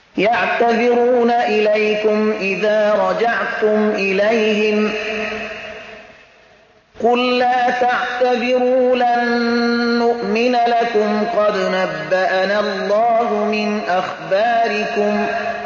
يعتذرون إليكم إذا رجعتم إليهم قل لا تعتذروا لن نؤمن لكم قد نبأنا الله من أخباركم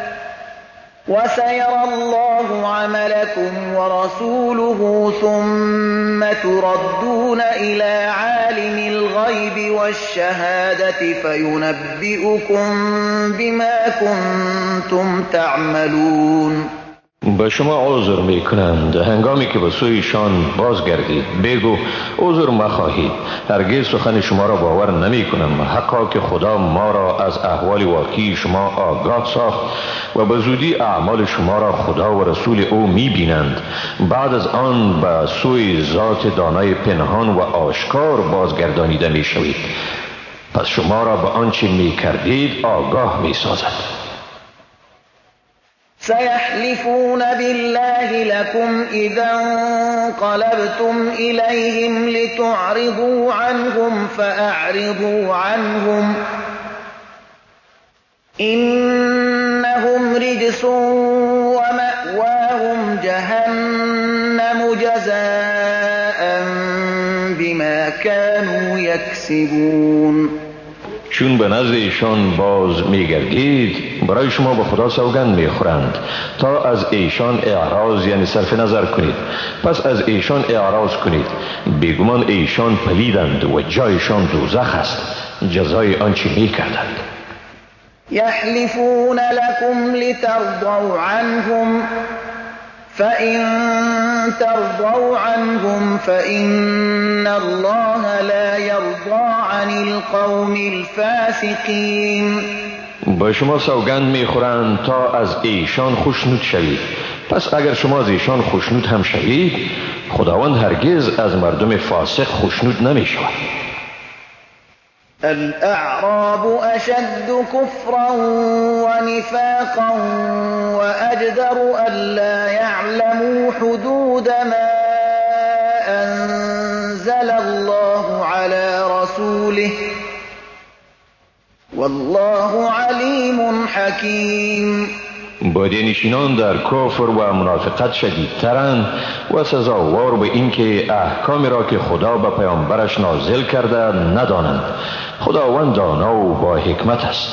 وسيرى الله عملكم ورسوله ثم تردون إلى عالم الغيب والشهادة فينبئكم بما كنتم تعملون. به شما عذر می کنند هنگامی که به سویشان بازگردید. بگو عذر مخواهید، هرگز سخن شما را باور نمی کنم، حقا که خدا ما را از احوال واقعی شما آگاه ساخت و به زودی اعمال شما را خدا و رسول او می بینند. بعد از آن به سوی ذات دانای پنهان و آشکار بازگردانیده می شوید، پس شما را به آنچه می کردید آگاه می سازد. سيحلفون بالله لكم إذا انقلبتم إليهم لتعرضوا عنهم فأعرضوا عنهم إنهم رجس ومأواهم جهنم جزاء بما كانوا يكسبون. چون به نزد ایشان باز میگردید برای شما به خدا سوگند میخورند تا از ایشان اعراض یعنی صرف نظر کنید، پس از ایشان اعراض کنید. بیگمان ایشان پلیدند و جایشان دوزخ است، جزای آنچه میکردند. یحلفون لكم لترضوا عنهم فإن ترضوا عنهم فإن الله لا يرضى عن القوم الفاسقين. با شما سوگند میخورند تا از ایشان خوشنود شوید، پس اگر شما از ایشان خوشنود هم شوید خداوند هرگز از مردم فاسق خوشنود نمیشود. الأعراب أشد كفرا ونفاقا وأجدر ألا يعلموا حدود ما أنزل الله على رسوله والله عليم حكيم. بادیانشینان در کفر و منافقت شدیدترند و سزاوار به اینکه احکامی را که خدا به پیامبرش نازل کرده ندانند. خداوند دانا و با حکمت است.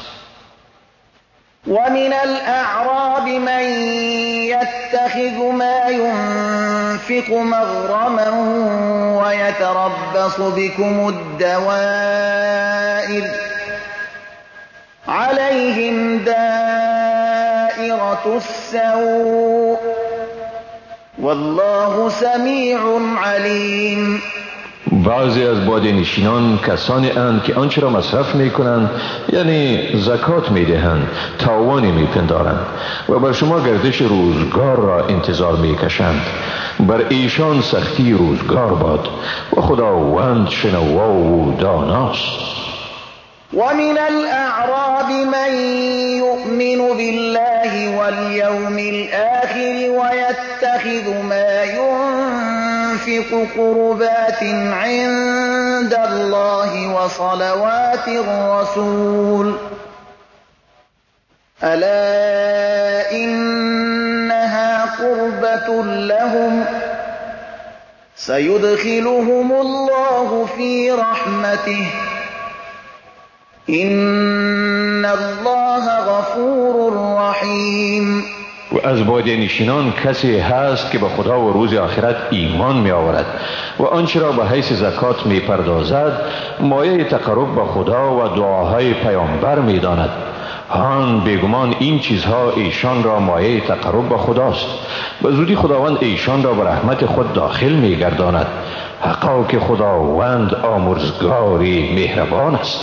ومن الأعراب من يتخذ ما ينفق مغرما ويتربص بكم الدوائر عليهم دائرة السوء والله سمیع علیم. بعضی از بادیانشینان کسانی اند که آنچه را مصرف می کنند یعنی زکات می دهند تاوانی می پندارند و بر شما گردش روزگار را انتظار می کشند. بر ایشان سختی روزگار باد و خداوند شنوا و داناست. ومن الأعراب من يؤمن بالله واليوم الآخر ويتخذ ما ينفق قربات عند الله وصلوات الرسول ألا إنها قربة لهم سيدخلهم الله في رحمته إن الله غفور رحیم. و از بادیانشینان کسی هست که به خدا و روز آخرت ایمان می آورد و آنچه را به حیث زکات می پردازد مایه تقرب به خدا و دعاهای پیامبر می داند. هان بیگمان این چیزها ایشان را مایه تقرب به خداست. به زودی خداوند ایشان را به رحمت خود داخل می گرداند. حقا که خداوند آمرزگاری مهربان است.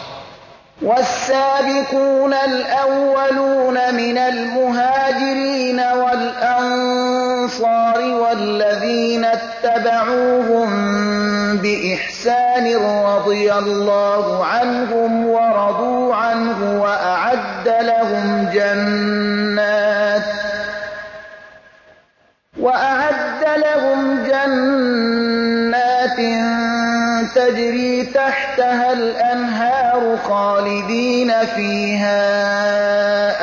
والسابقون الأولون من المهاجرين والأنصار والذين اتبعوهم بإحسان رضي الله عنهم ورضوا عنه وأعد لهم جنات تجري تحتها الأنهار خالدين فيها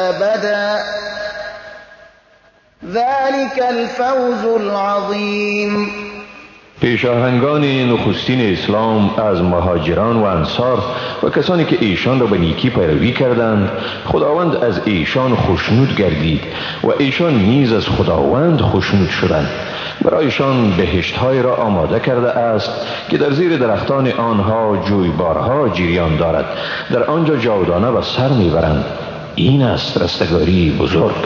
ذلك الفوز العظیم. پیشاهنگان نخستین اسلام از مهاجران و انصار و کسانی که ایشان را به نیکی پیروی کردند، خداوند از ایشان خوشنود گردید و ایشان نیز از خداوند خوشنود شدند. برایشان بهشت‌های را آماده کرده است که در زیر درختان آنها جویبارها جریان دارد، در آنجا جاودانه و سر میبرند. این است رستگاری بزرگ.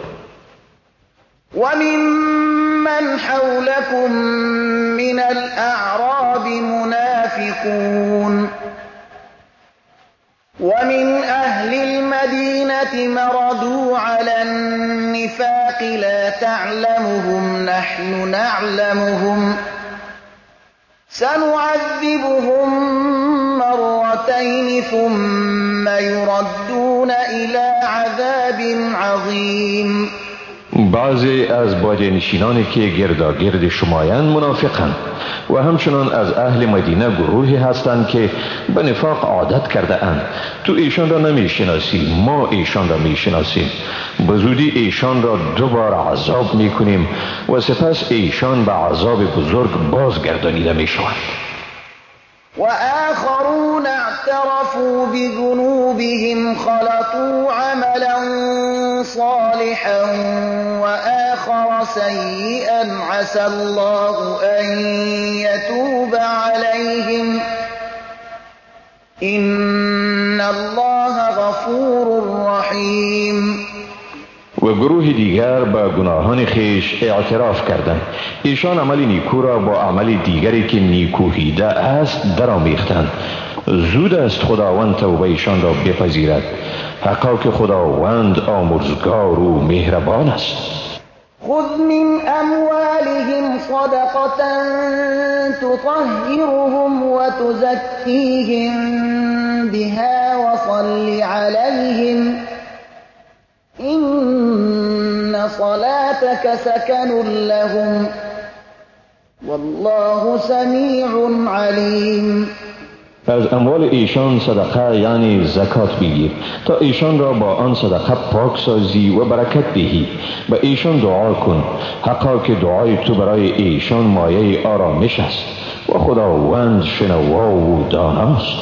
وممن حولكم من الأعراب منافقون ومن أهل المدينة مردوا على النفاق لا تعلمهم نحن نعلمهم سنعذبهم مرتين ثم يردون إلى عذاب عظيم. بعضی از بادیانشینانی که گرداگرد شمایند منافقند و همچنان از اهل مدینه گروهی هستند که به نفاق عادت کرده اند. تو ایشان را نمی شناسی، ما ایشان را می شناسیم. به زودی ایشان را دوباره عذاب می کنیم و سپس ایشان به عذاب بزرگ بازگردانیده می شوند. وآخرون اعترفوا بذنوبهم خلطوا عملا صالحا وآخر سيئا عسى الله أن يتوب عليهم إن الله غفور رحيم. و گروه دیگر با گناهان خیش اعتراف کردند. ایشان عمل نیکو را با عمل دیگری که نیکوهیده است درآمیختند. زود است خداوند توبه ایشان را بپذیرد. حقا که خداوند آمرزگار و مهربان است. خذ من أموالهم صدقة تطهرهم وتزكيهم بها وصل عليهم إن صلاتك سكن لهم والله سمیع علیم. از اموال ایشان صدقه یعنی زکات بگیر تا ایشان را با آن صدقه پاک سازی و برکت دهی. به ایشان دعا کن، حقا که دعای تو برای ایشان مایه آرامش است و خداوند شنوا و داناست.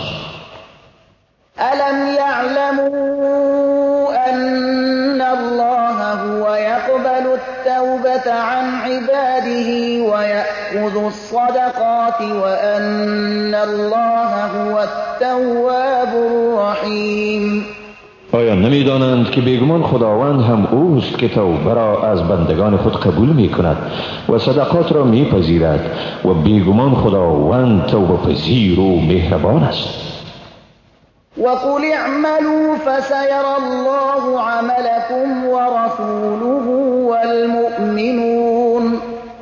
الم یعلموا ان الله هو يقبل التوبة عن عباده ويأخذ الصدقات وأن الله هو التواب الرحیم. آیا نمی دانند که بیگمان خداوند هم اوست که توبه را از بندگان خود قبول می کند و صدقات را می پذیرد و بیگمان خداوند توبه پذیر و مهربان است. وقل اعملوا فسيرى الله عملكم ورسوله والمؤمنون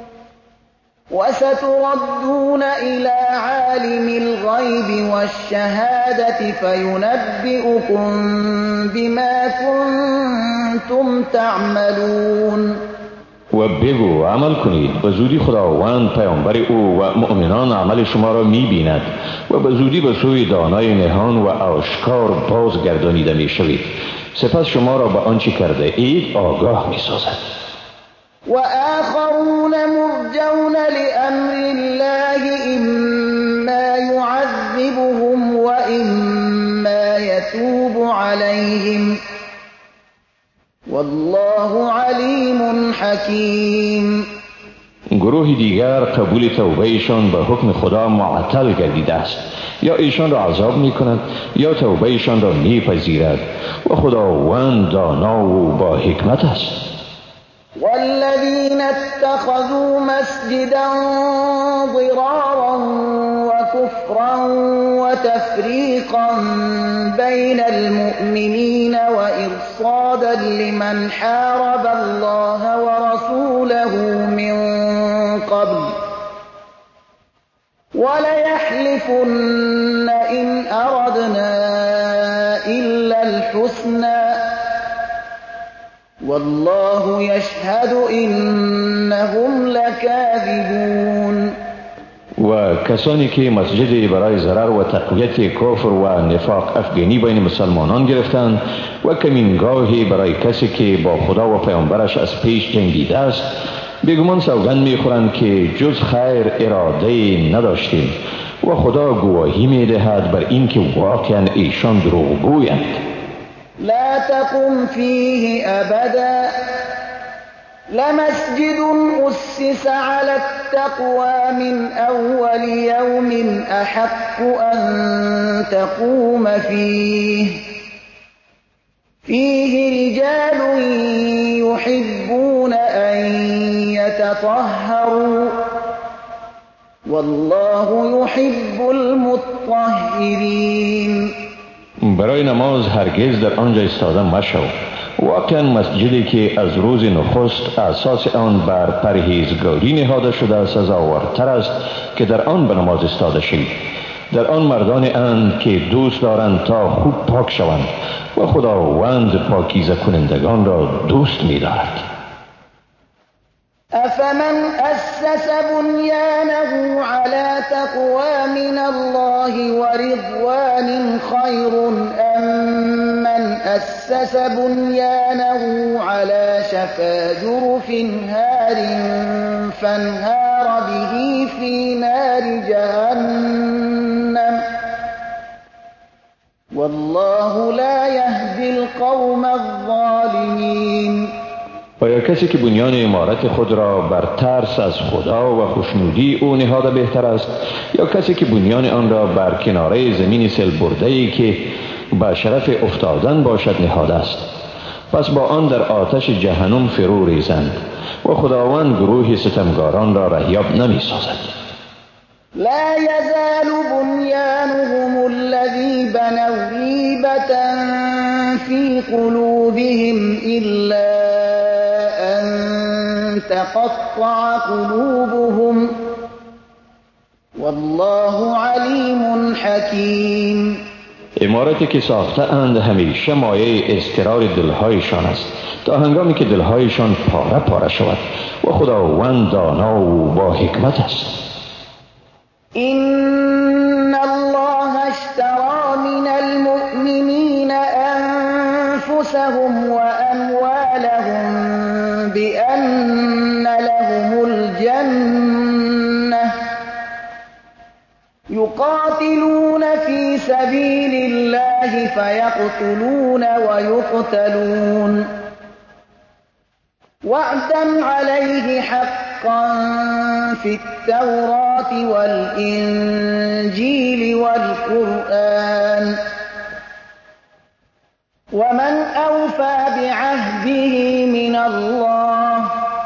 وستردون إلى عالم الغيب والشهادة فينبئكم بما كنتم تعملون. و بگو عمل کنید، به زودی خداوند پیامبر او و مؤمنان عمل شما را می بیند و به زودی به سوی دانای نهان و آشکار بازگردانیده می شوید. سپس شما را به آنچه کرده اید آگاه می سازد. و آخرون مرجون لأمر الله اما يعذبهم و اما يتوب عليهم والله علیم حکیم. گروه دیگر قبول توبه ایشان به حکم خدا معطل گردیده است، یا ایشان را عذاب می کند یا توبه ایشان را می پذیرد و خداوند دانا و با حکمت است. والذین اتخذوا مسجدا ضرارا وكفرا وتفريقا بين المؤمنين وإرصادا لمن حارب الله ورسوله من قبل وليحلفن إن أردنا إلا الحسنى والله يشهد إنهم لكاذبون. و کسانی که مسجدی برای ضرر و تقویت کفر و نفاق افغانی بین مسلمانان گرفتند و کمینگاهی برای کسی که با خدا و پیامبرش از پیش جنگیده است بیگمان سوگند میخورند که جز خیر اراده نداشتیم و خدا گواهی میدهد بر این که واقعا ایشان دروغگویند. لا تقم فيه أبدا لمسجد أسس على التقوى من أول يوم أحق أن تقوم فيه رجال يحبون أن يتطهروا والله يحب المطهرين. برای نماز هرگز در آنجا ایستاده مشو. واقعا مسجدی که از روز نخست اساس آن بر پرهیزگاری نهاده شده سزاوارتر است که در آن به نماز ایستاده شید. در آن مردان اند که دوست دارند تا خوب پاک شوند و خداوند پاکیزه کنندگان را دوست می‌دارد. أفمن أسس بنيانه على تقوى من الله ورضوان خير أم من أسس بنيانه على شفا جرف هار فانهار به في نار جهنم والله لا يهدي القوم الظالمين. آیا کسی که بنیان عمارت خود را بر ترس از خدا و خوشنودی او نهاده بهتر است یا کسی که بنیان آن را بر کناره زمین سیل برده‌ای که به شرف افتادن باشد نهاده است؟ پس با آن در آتش جهنم فرو ریزند و خداوند گروه ستمگاران را رهیاب نمی سازد. لا يزال بنيانهم الذي بنوا ريبة في قلوبهم إلا تقطع قلوبهم والله علیم حکیم. عمارتی که ساخته اند همیشه مایه اضطرار دلهایشان است تا هنگامی که دلهایشان پاره پاره شود و خداوند دانا و با حکمت است. إن الله اشترى من المؤمنين أنفسهم وأموالهم بأن لهم الجنة يقاتلون في سبيل الله فيقتلون ويقتلون وعدا عليه حقا في التوراة والإنجيل والقرآن ومن أوفى بعهده من الله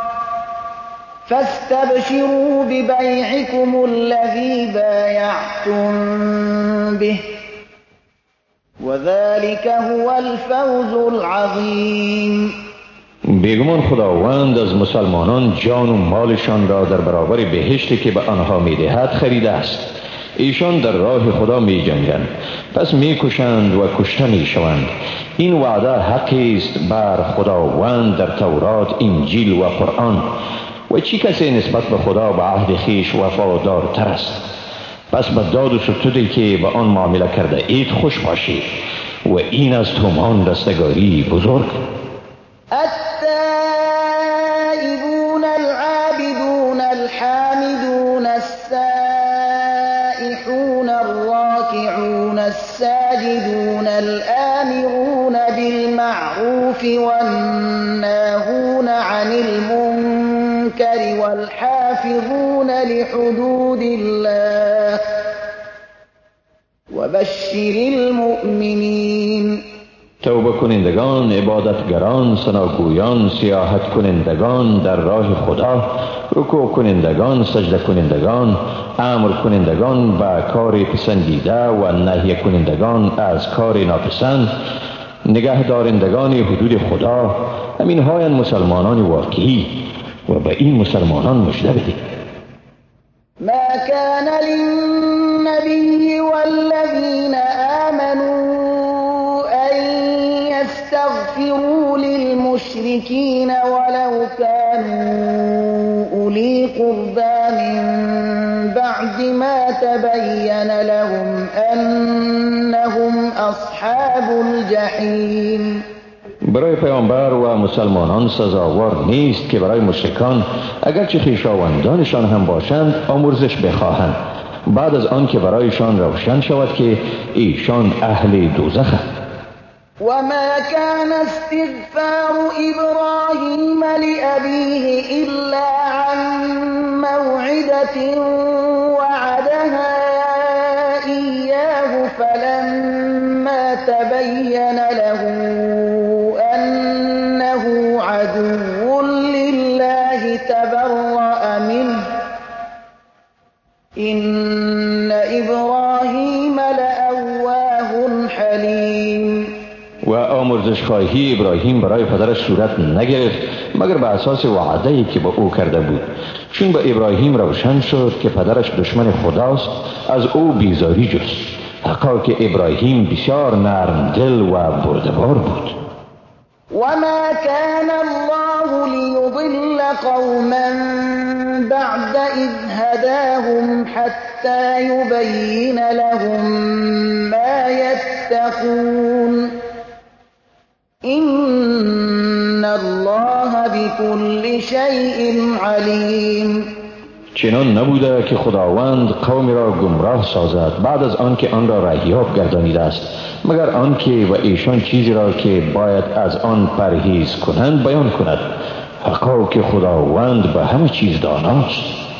فاستبشروا ببيعكم الذي بايعتم به وذلك هو الفوز العظيم. بیگمان خداوند از مسلمانان جان و مالشان را در برابر بهشتی که به آنها میدهد خریده است. ایشان در راه خدا می جنگند پس می کشند و کشته می شوند. این وعده حقی است بر خداوند در تورات، انجیل و قرآن. و چی کسی نسبت به خدا به عهد خیش وفادارتر است؟ پس به داد و ستودی که به آن معامله کرده اید خوش باشید و این از تومان رستگاری بزرگ. التائبون العابدون الحامدون السائحون الراكعون الساجدون الآمرون بالمعروف والناهون عن المنكر والحافظون لحدود الله وبشر المؤمنين. توبه کنندگان، عبادتگران، ثناگویان، سیاحت کنندگان در راه خدا، رکوع کنندگان، سجده کنندگان، امر کنندگان به کار پسندیده و نهی کنندگان از کار ناپسند، نگه دارندگان حدود خدا، همین های مسلمانان واقعی و به این مسلمانان مژده بدید. ما كان للنبي والذين آمنوا أن يستغفروا للمشركين ولو كانوا أولي قربى من بعد ما تبين لهم أنهم أصحاب الجحيم. برای پیامبر و مسلمانان سزاوار نیست که برای مشرکان اگرچه خویشاوندانشان هم باشند آمرزش بخواهند بعد از آن که برایشان روشن شود که ایشان اهل دوزخند. وما كان استغفار إبراهيم لأبيه إلا عن موعدة وعدها إياه فلما تبين له أنه عدو لله تبرأ منه إن إبراهيم لأواه حليم. و آمرزش خواهی ابراهیم برای پدرش صورت نگرفت مگر به اساس وعده‌ای که به او کرده بود، چون به ابراهیم روشن شد که پدرش دشمن خداست از او بیزاری جست، حقا که ابراهیم بسیار نرم دل و بردبار بود. وما كان الله ليضل قوما بعد إذ هداهم حتى يبين لهم ما يتقون إن الله بكل شيء عليم. چنان نبوده که خداوند قومی را گمراه سازد بعد از آن که آن را رهیاب گردانیده است مگر آنکه و ایشان چیزی را که باید از آن پرهیز کنند بیان کند، حقا که خداوند به همه چیز داناست.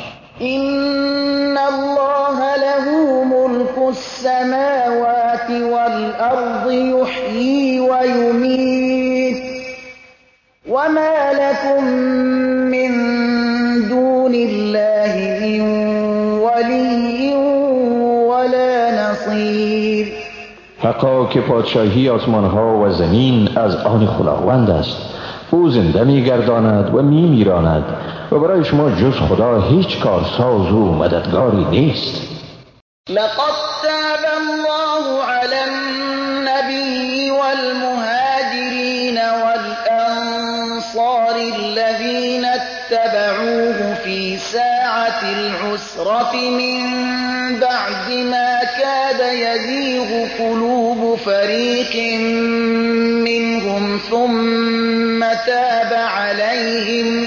إن الله له ملك السماوات والأرض يحيي ويميت وما لكم من دون الله من ولي ولا نصير. حقا که پادشاهی آسمان ها و زمین از آن خداوند است، او زنده می‌گرداند و می‌میراند و برای شما جز خدا هیچ کارساز و مددگاری نیست. لقد تاب الله على النبي والمهاجرين والأنصار الذين اتبعوه في ساعة العسرة من بعد ما كاد يزيغ قلوب فريق منهم ثم تاب عليهم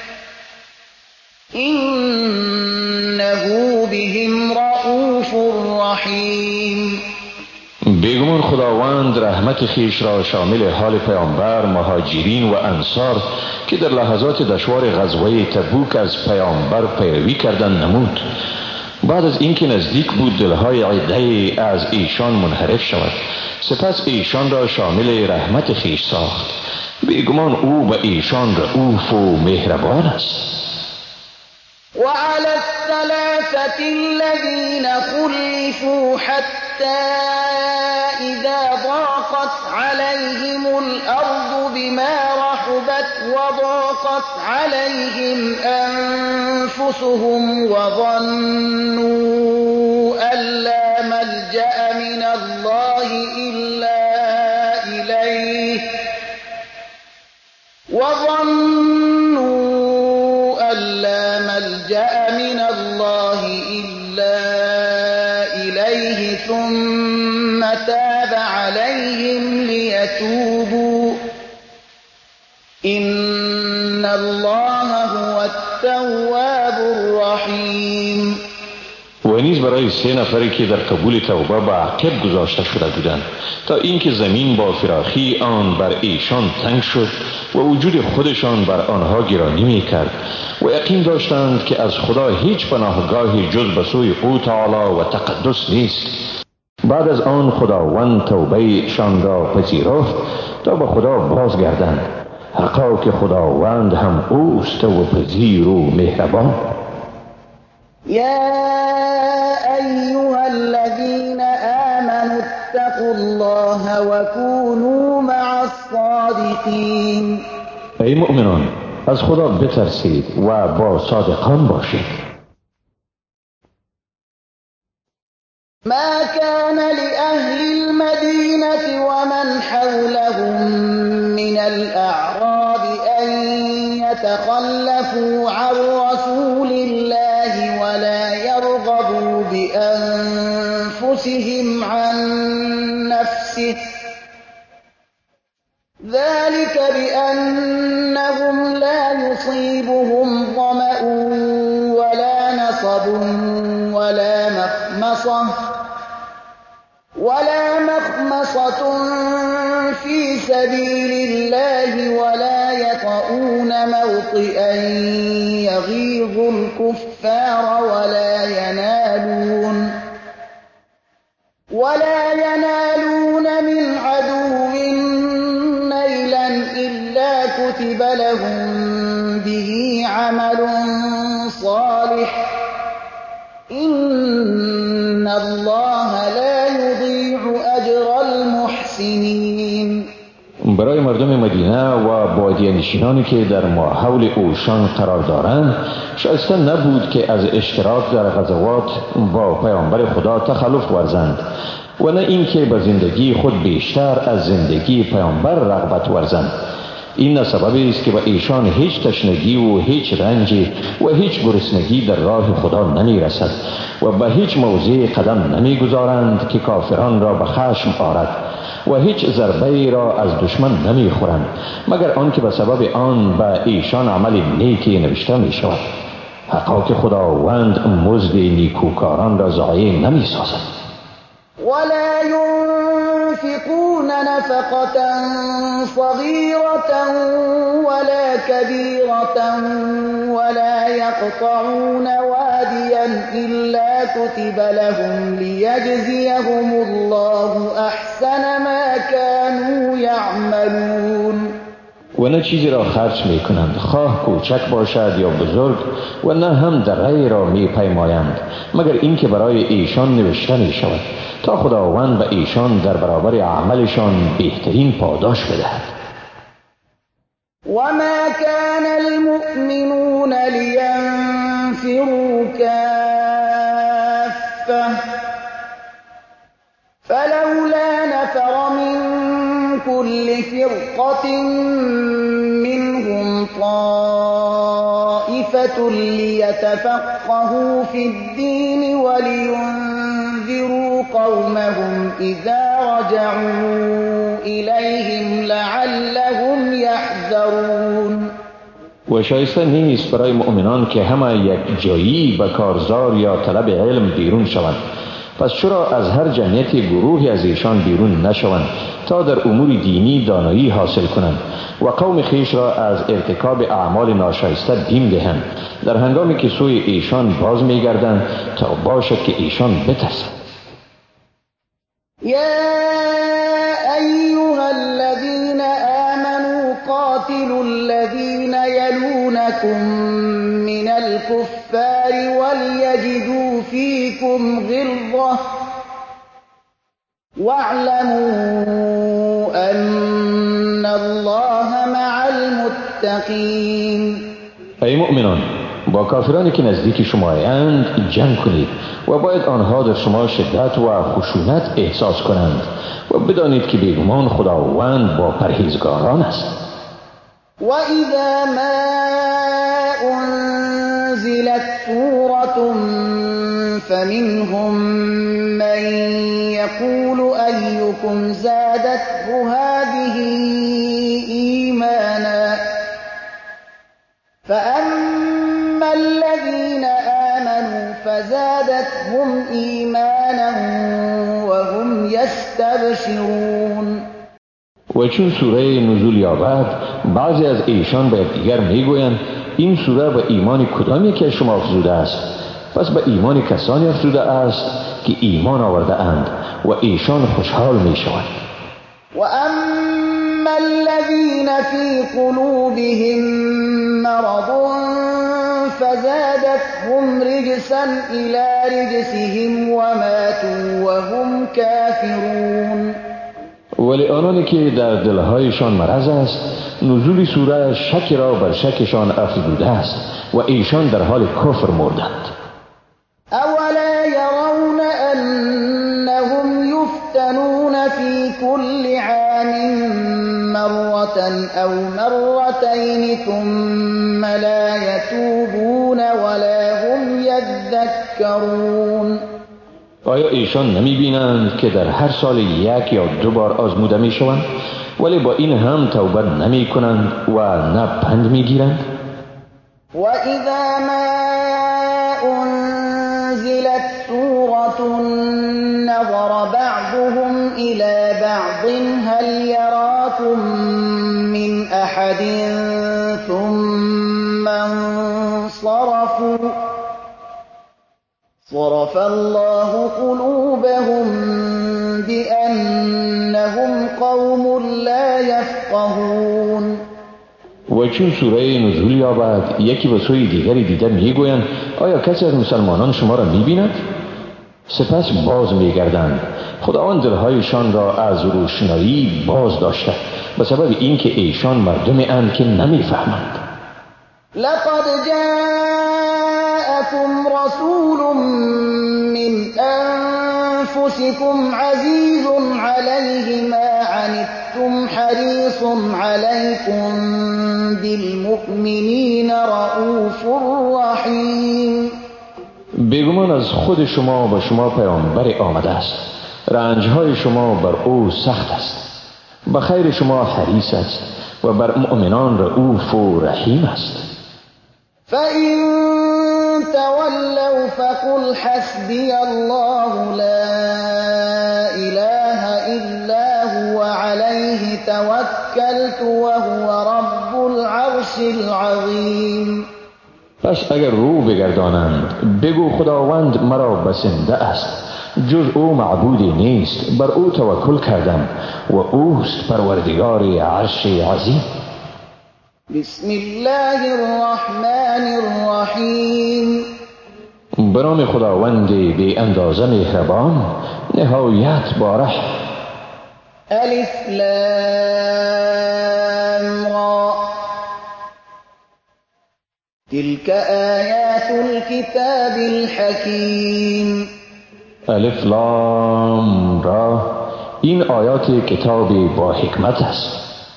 إنه بهم رؤوف رحیم. بیگمان خداوند رحمت خیش را شامل حال پیامبر، مهاجرین و انصار که در لحظات دشوار غزوه تبوک از پیامبر پیروی کردند نمود. بعد از اینکه نزدیک بود دلهای عده از ایشان منحرف شود، سپس ایشان را شامل رحمت خیش ساخت. بیگمان او به ایشان رؤوف و مهربان است. وعلى الثلاثة الذين خلفوا حتى إذا ضاقت عليهم الأرض بما رحبت وضاقت عليهم أنفسهم وظنوا أن لا ملجأ من الله إلا إليه ثم تاب عليهم ليتوبوا إن الله هو التواب الرحیم. و نیز برای 3 نفری که در قبول توبه به عقب گذاشته شده بودند تا اینکه زمین با فراخی آن بر ایشان تنگ شد و وجود خودشان بر آنها گرانی می کرد و یقین داشتند که از خدا هیچ پناهگاهی جز به سوی او تعالی و تقدس نیست. بعد از آن خداوند توبه شان را پذیرفت تا به خدا بازگردند، حقا که خداوند هم اوست و پذیر و مهربان. يا أيها الذين آمنوا اتقوا الله وكونوا مع الصادقين. ای مؤمنان، از خدا بترسید و با صادقان باشید. ما كان لأهل المدينة ومن حولهم من الأعراب أن يتخلفوا عن رسول الله ولا يرغبوا بأنفسهم عن نفسه ذلك بأنهم لا يصيبهم ظمأ ولا نصب ولا مخمصة في سبيل الله ولا يطؤون موطئا يغيظ الكفار ولا ينالون من عدو نيلا إلا كتب لهم به عمل صالح إن الله لا يضيع أجر المحسنين. برای مردم مدینه و بادیه نشینانی که در ماحول اوشان قرار دارند شایسته نبود که از اشتراک در غزوات با پیامبر خدا تخلف ورزند و نه اینکه به زندگی خود بیشتر از زندگی پیامبر رغبت ورزند. این نه سببی است که به ایشان هیچ تشنگی و هیچ رنجی و هیچ گرسنگی در راه خدا نمی رسد و به هیچ موضع قدم نمی گذارند که کافران را به خشم آرد و هیچ ضربه را از دشمن نمی خورند مگر آنکه به سبب آن به ایشان عمل نیکی نوشته می شود. حقا که خداوند مزد نیکوکاران را ضایع نمی سازد. ولا ينفقون نفقة صغيرة ولا كبيرة ولا يقطعون واديا إلا كتب لهم ليجزيهم الله أحسن ما كانوا يعملون. و نه چیزی را خرج می کنند خواه کوچک باشد یا بزرگ و نه هم دغه را می پیمایند مگر اینکه برای ایشان نوشته می شود تا خداوند به ایشان در برابر عملشان بهترین پاداش بدهد. وما كان المؤمنون لينفروا كافة فلولا نفر من كل فرقة منهم طائفة ليتفقهوا في الدين ولينذروا قومهم إذا رجعوا إليهم لعلهم يحذرون. و شایسته نیست برای مؤمنان که همه یک جایی به کارزار یا طلب علم بیرون شوند. پس چرا از هر جمعیت گروهی از ایشان بیرون نشوند تا در امور دینی دانایی حاصل کنند و قوم خیش را از ارتکاب اعمال ناشایسته بیم دهند در هنگامی که سوی ایشان باز می‌گردند تا باشد که ایشان بترسند. یا ایها الذین آمنوا قاتلوا الذین یلونکم من الكفار وليجدوا فيكم غلظة واعلموا أن الله مع المتقين. ای مؤمنان، با کافرانی که نزدیک شما اند جنگ کنید و باید آنها در شما شدت و خشونت احساس کنند و بدانید که بیگمان خداوند با پرهیزگاران است. و اذا ما انزلت سورة فمنهم من يقول أيكم زادته هذه إيمانا فأما الذين آمنوا فزادتهم إيمانا وهم يستبشرون. و چون سوره نزول یابد بعضی از ایشان به دیگر میگویند این سوره به ایمان کدام یکی از شما افزوده است؟ پس به ایمان کسانی افزوده است که ایمان آورده اند و ایشان خوشحال می شوند. و اما الذین فی قلوبهم مرض فزادتهم رجسا الی رجسهم وماتوا وهم کافرون. ولی آنانی که در دلهایشان مرض است نزول سوره شک را بر شکشان افزوده است و ایشان در حال کفر مردند. اولا يرون انهم يفتنون في كل عام مرة او مرتين ثم لا يتوبون ولا هم يذكرون. آیا ایشان نمی بینند که در هر سال یک یا دو بار آزموده می شوند ولی با این هم توبه نمی کنند و نه پند می گیرند. و اذا ما انزلت سورة نظر بعضهم الى بعض هل يراكم من احد ثم انصرفوا صرف الله قلوبهم بأنهم قوم لا يفقهون. و چون سوره نزول یابد یکی به سوی دیگری دیده میگویند آیا کسی از مسلمانان شما را میبیند؟ سپس باز میگردند. خداوند دلهایشان را از روشنایی باز داشته به سبب اینکه ایشان مردمی اند که نمیفهمند. لقد جاءكم رسول من أنفسكم عزيز عليه ما عنتم حريص عليكم بالمؤمنين رؤوف رحيم. بیگمان از خود شما و شما پیامبر آمده است. رنجهای شما بر او سخت است. به خیر شما حریص است و بر مؤمنان رؤوف و رحیم است. فَإِن تَوَلَّوْا فَقُلْ حَسْبِيَ اللَّهُ لَا إِلَٰهَ إِلَّا هُوَ عَلَيْهِ تَوَكَّلْتُ وَهُوَ رَبُّ الْعَرْشِ الْعَظِيمِ. پس اگر رو بگردانند بگو خداوند مرا بسنده است، جز او معبودی نیست، بر او توکل کردم و اوست پروردگار عرش عظیم. بسم الله الرحمن الرحیم. به نام خداوند بی اندازه مهربان نهایت باره. الف لام را تلك آیات الكتاب الحکیم. الف لام را این آیات کتاب با حکمت است.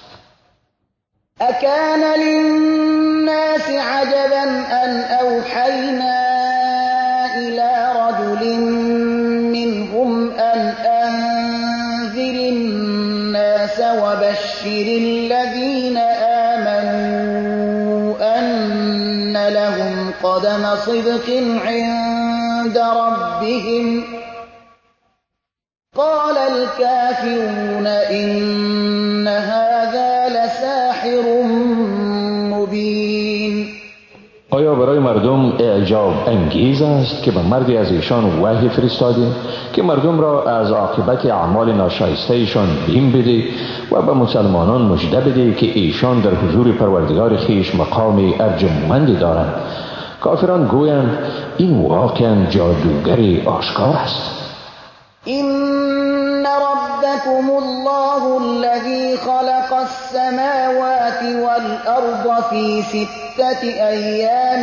أكان للناس عجبا أن أوحينا إلى رجل منهم أن أنذر الناس وبشر الذين آمنوا أن لهم قدم صدق عند ربهم. قال الكافرون إن هذا لساحر مبين. آیا برای مردم اعجاب انگیز است که به مردی از ایشان وحی فرستادیم که مردم را از عاقبت اعمال ناشایسته ایشان بیم بده و به مسلمانان مژده بده که ایشان در حضور پروردگار خیش مقام ارجمندی دارند؟ کافران گویند این واقعا جادوگر آشکار است. إن ربكم الله الذي خلق السماوات والأرض في 6 أيام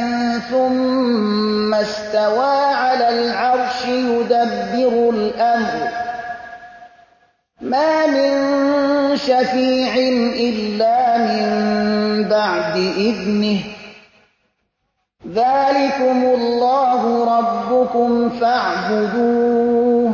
ثم استوى على العرش يدبر الأمر ما من شفيع إلا من بعد إذنه ذلكم الله ربكم فاعبدوه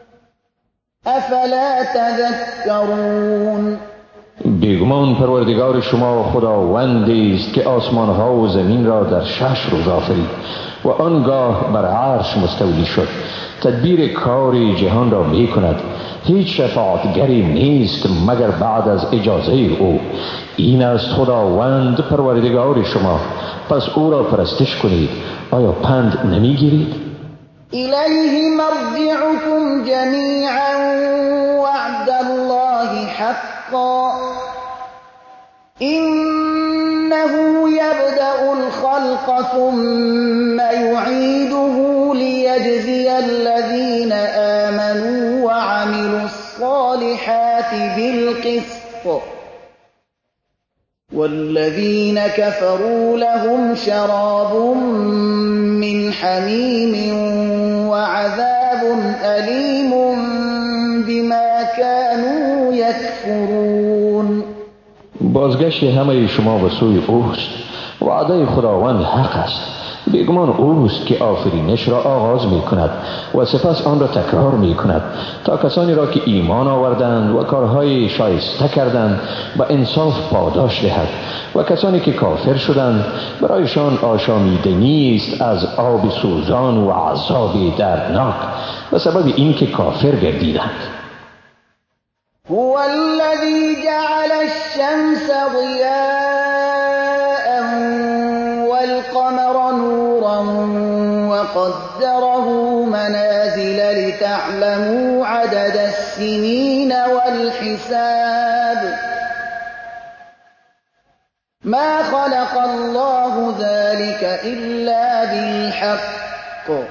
افلا تذکرون. بیگمان پروردگار شما خداوندی است که آسمان ها و زمین را در 6 روز آفرید و آنگاه بر عرش مستولی شد. تدبیر کار جهان را می کند. هیچ شفاعتگری نیست مگر بعد از اجازه او. این است خداوند پروردگار شما، پس او را پرستش کنید. آیا پند نمی گیرید؟ الیه مرجعکم جمیعا وعد الله حقا انه یبدأ الخلق ثم یعیده لیجزی الذین آمنوا وعملوا الصالحات بالقسط والذين كفروا لهم شراب من حميم وعذاب أليم بما كانوا يكفرون. بازگشت همه شما به سوی اوست. وعده خداوند حق است. بیگمان اوست که آفرینش را آغاز می کند و سپس آن را تکرار می کند تا کسانی را که ایمان آوردند و کارهای شایسته کردند و انصاف پاداش دهد و کسانی که کافر شدند برایشان آشامیدنی است از آب سوزان و عذاب دردناک به سبب اینکه کافر گردیدند. هو الذی جعل الشمس ضیاء والقمر نورا وقدره منازل لتعلموا عدد السنین والحساب ما خلق الله ذلك إلا بالحق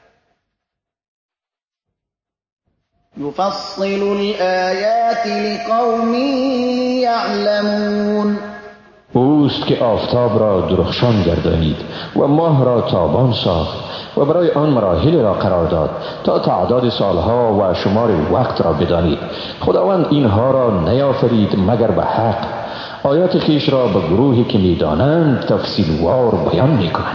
يفصل الآيات لقوم يعلمون. اوست که آفتاب را درخشان گردانید و ماه را تابان ساخت و برای آن مراحل را قرار داد تا تعداد سالها و شمار وقت را بدانید. خداوند اینها را نیافرید مگر به حق. آیات خیش را به گروهی که میدانند تفصیلوار بیان میکند.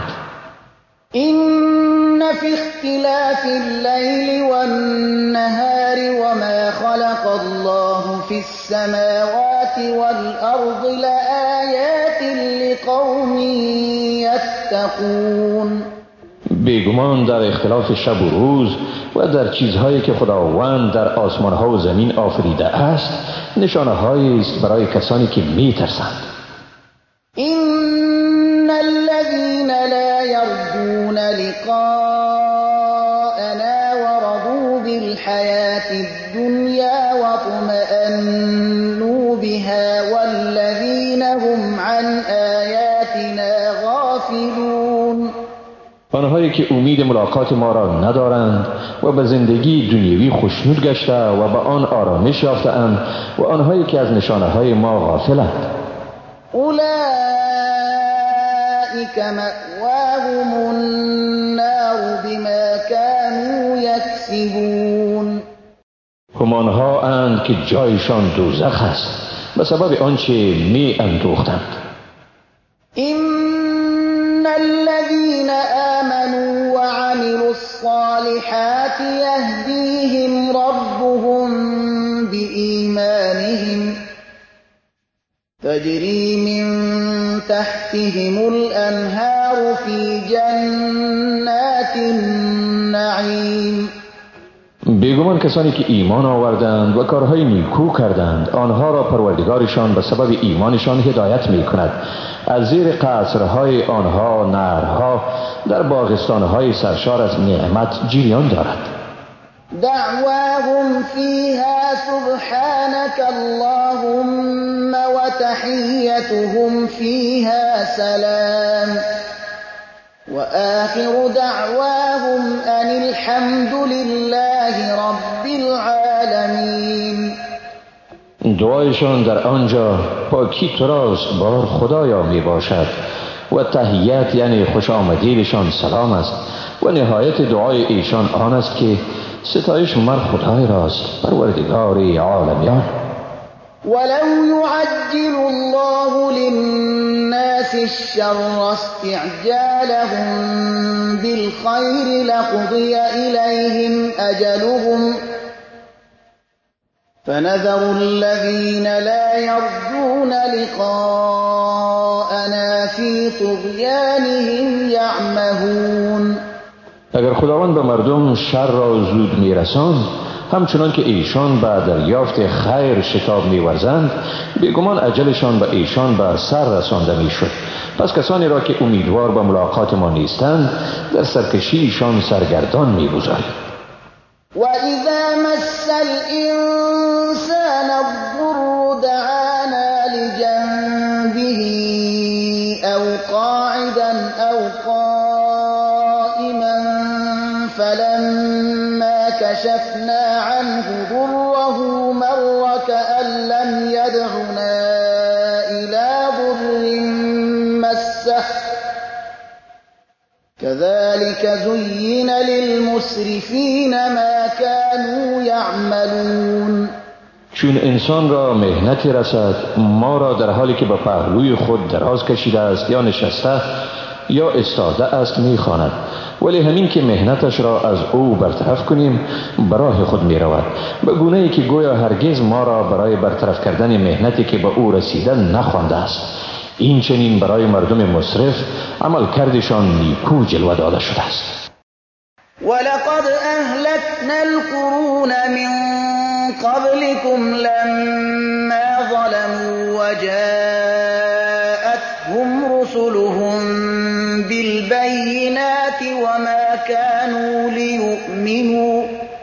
إن في اختلاف الليل والنهار وما خلق الله في السماوات والأرض لآيات لقوم يتقون. بیگمان در اختلاف شب و روز و در چیزهایی که خداوند در آسمانها و زمین آفریده است نشانه هایی است برای کسانی که میترسند. إن الذين لا يرجون لقاءنا ورضوا بالحياة الدنيا واطمأنوا بها والذين هم عن آياتنا غافلون. آنهایی که امید ملاقات ما را ندارند و به زندگی دنیوی خوشنود گشته و به آن آرامش یافته‌اند و آنهایی که از نشانه های ما غافلند. أولئك مأواهم النار بما كانوا يكسبون. همانها اند که جایشان دوزخ است به سبب آنچه می اندوختند. إن الذين آمنوا وعملوا الصالحات يهديهم ربهم بإيمانهم تجري من تحتهم الأنهار في جنات النعيم. بیگمان کسانی که ایمان آوردند و کارهای نیکو کردند آنها را پروردگارشان به سبب ایمانشان هدایت می کند. از زیر قصرهای آنها نهرها در باغستانهای سرشار از نعمت جریان دارد. دعواهم فيها سبحانك اللهم وتحيتهم فيها سلام وآخر دعواهم أن الحمد لله رب العالمين. دعایشان در آنجا پاکی تو راست بار خدایا می باشد و تحیت یعنی خوش آمدیدشان سلام است و نهایت دعای ایشان آن است که ستایش مر خدای راست پروردگار عالمیان. ولو يعجل الله للناس الشر استعجالهم بالخير لقضي إليهم أجلهم فنذر الذين لا يرجون لقاءنا في طغيانهم يعمهون. اگر خداوند به مردم شر را زود میرساند همچنان که ایشان به دریافت خیر شتاب می‌ورزند بیگمان اجلشان به ایشان بر سر رسانده میشد. پس کسانی را که امیدوار به ملاقات ما نیستند در سرکشی ایشان سرگردان می‌گذاریم. وَإِذَا مَسَّ الْإِنسَانَ الضُّرُّ دَعَانَا لِجَنبِهِ أَوْ قَاعِدًا أَوْ قَائِمًا فَلَمَّا كَشَفْنَا عَنْهُ ضُرَّهُ مَرَّ كَأَن لَّمْ يَدْعُنَا إِلَىٰ ضُرٍّ مَّسَّهُ كذلك زين للمسرفين ما كانوا يعملون. چون انسان را مهنتی رسد ما را در حالی که به پهلوی خود دراز کشیده است یا نشسته یا استاده است میخواند، ولی همین که مهنتش را از او برطرف کنیم برای خود می رود، به گونه ای که گویا هرگز ما را برای برطرف کردن مهنتی که به او رسیده نخوانده است. این چنین برای مردم مصرف عمل کردشان نیکو جلوه داده شده است. ولقد أهلكنا القرون من قبلكم لما ظلموا وجاءتهم رسلهم بالبينات وما كانوا ليؤمنوا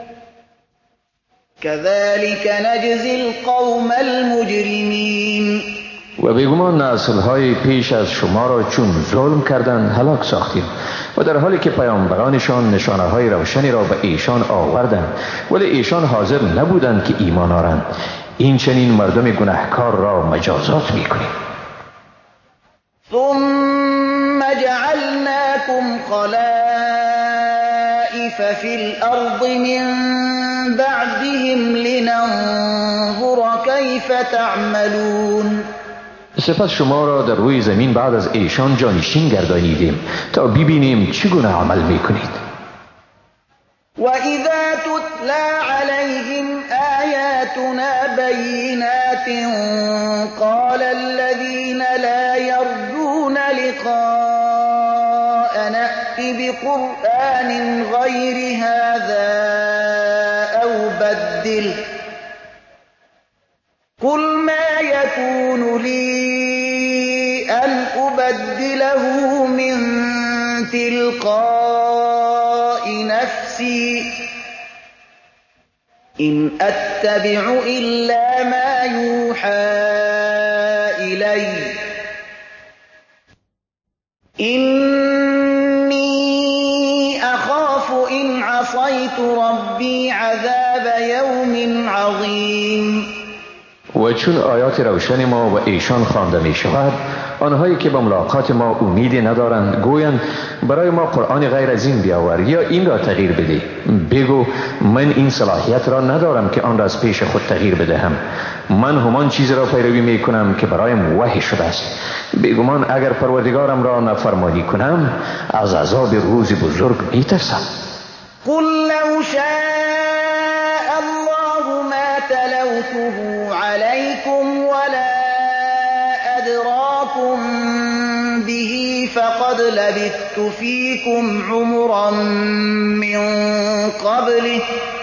كذلك نجزي القوم المجرمين. و بیگمان نسل‌های پیش از شما را چون ظلم کردند هلاک ساختیم و در حالی که پیامبرانشان نشانه‌های روشنی را به ایشان آوردند ولی ایشان حاضر نبودند که ایمان آورند. این چنین مردم گناهکار را مجازات می‌کنیم. ثم جعلناكم خلائف في الأرض من بعدهم لننظر كيف تعملون. سپس شما را در روی زمین بعد از ایشان جانشین گردانیدیم تا ببینیم چگونه عمل میکنید. وَإِذَا تُتْلَى عَلَيْهِمْ آيَاتُنَا بَيِّنَاتٍ قَالَ الَّذِينَ لَا يَرْجُونَ لِقَاءَنَا ائْتِ بِقُرْآنٍ غَيْرِ هَذَا أَوْ بَدِّلْهُ قُلْ مَا يَكُونُ لِي أَنْ أُبَدِّلَهُ مِنْ تِلْقَاءِ نَفْسِي إِنْ أَتَّبِعُ إِلَّا مَا يُوحَى إِلَيَّ إِنِّي أَخَافُ إِنْ عَصَيْتُ رَبِّي عَذَابَ يَوْمٍ عَظِيمٍ. و چون آیات روشن ما و ایشان خوانده می شود، آنهایی که به ملاقات ما امیدی ندارند گویند برای ما قرآن غیر از این بیاور یا این را تغییر بده. بگو من این صلاحیت را ندارم که آن را از پیش خود تغییر بدهم. من همان چیز را پیروی می کنم که برایم وحی شده است. بیگمان اگر پروردگارم را نافرمانی کنم از عذاب روز بزرگ می ترسم. قل لو شاء الله ما تلوته عليكم ولا أدراكم به فقد لبثت فيكم عمرا من قبله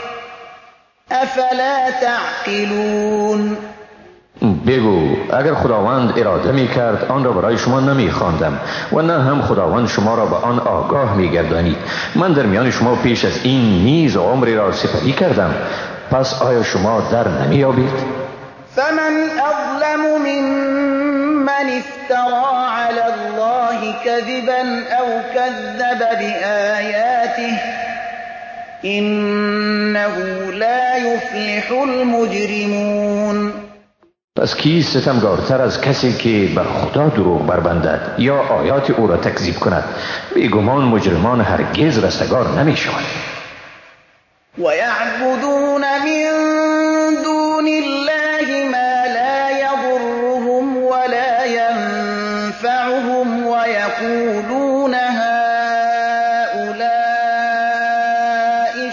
أفلا تعقلون. بگو اگر خداوند اراده می کرد آن را برای شما نمی خواندم و نه هم خداوند شما را به آن آگاه می گردانید. من در میان شما پیش از این نیز عمری را سپری کردم، پس آیا شما در نمی آبید؟ فمن أظلم ممن افترى على الله كذبا أو كذب بآياته إنه لا يفلح المجرمون. پس کی ستمگارتر از کسی که بر خدا دروغ بربندد یا آیات او را تکذیب کند؟ بیگمان مجرمان هرگز رستگار نمی شوند. و یعبدون من دون الله ما لا یضرهم ولا ینفعهم و یقولون هؤلاء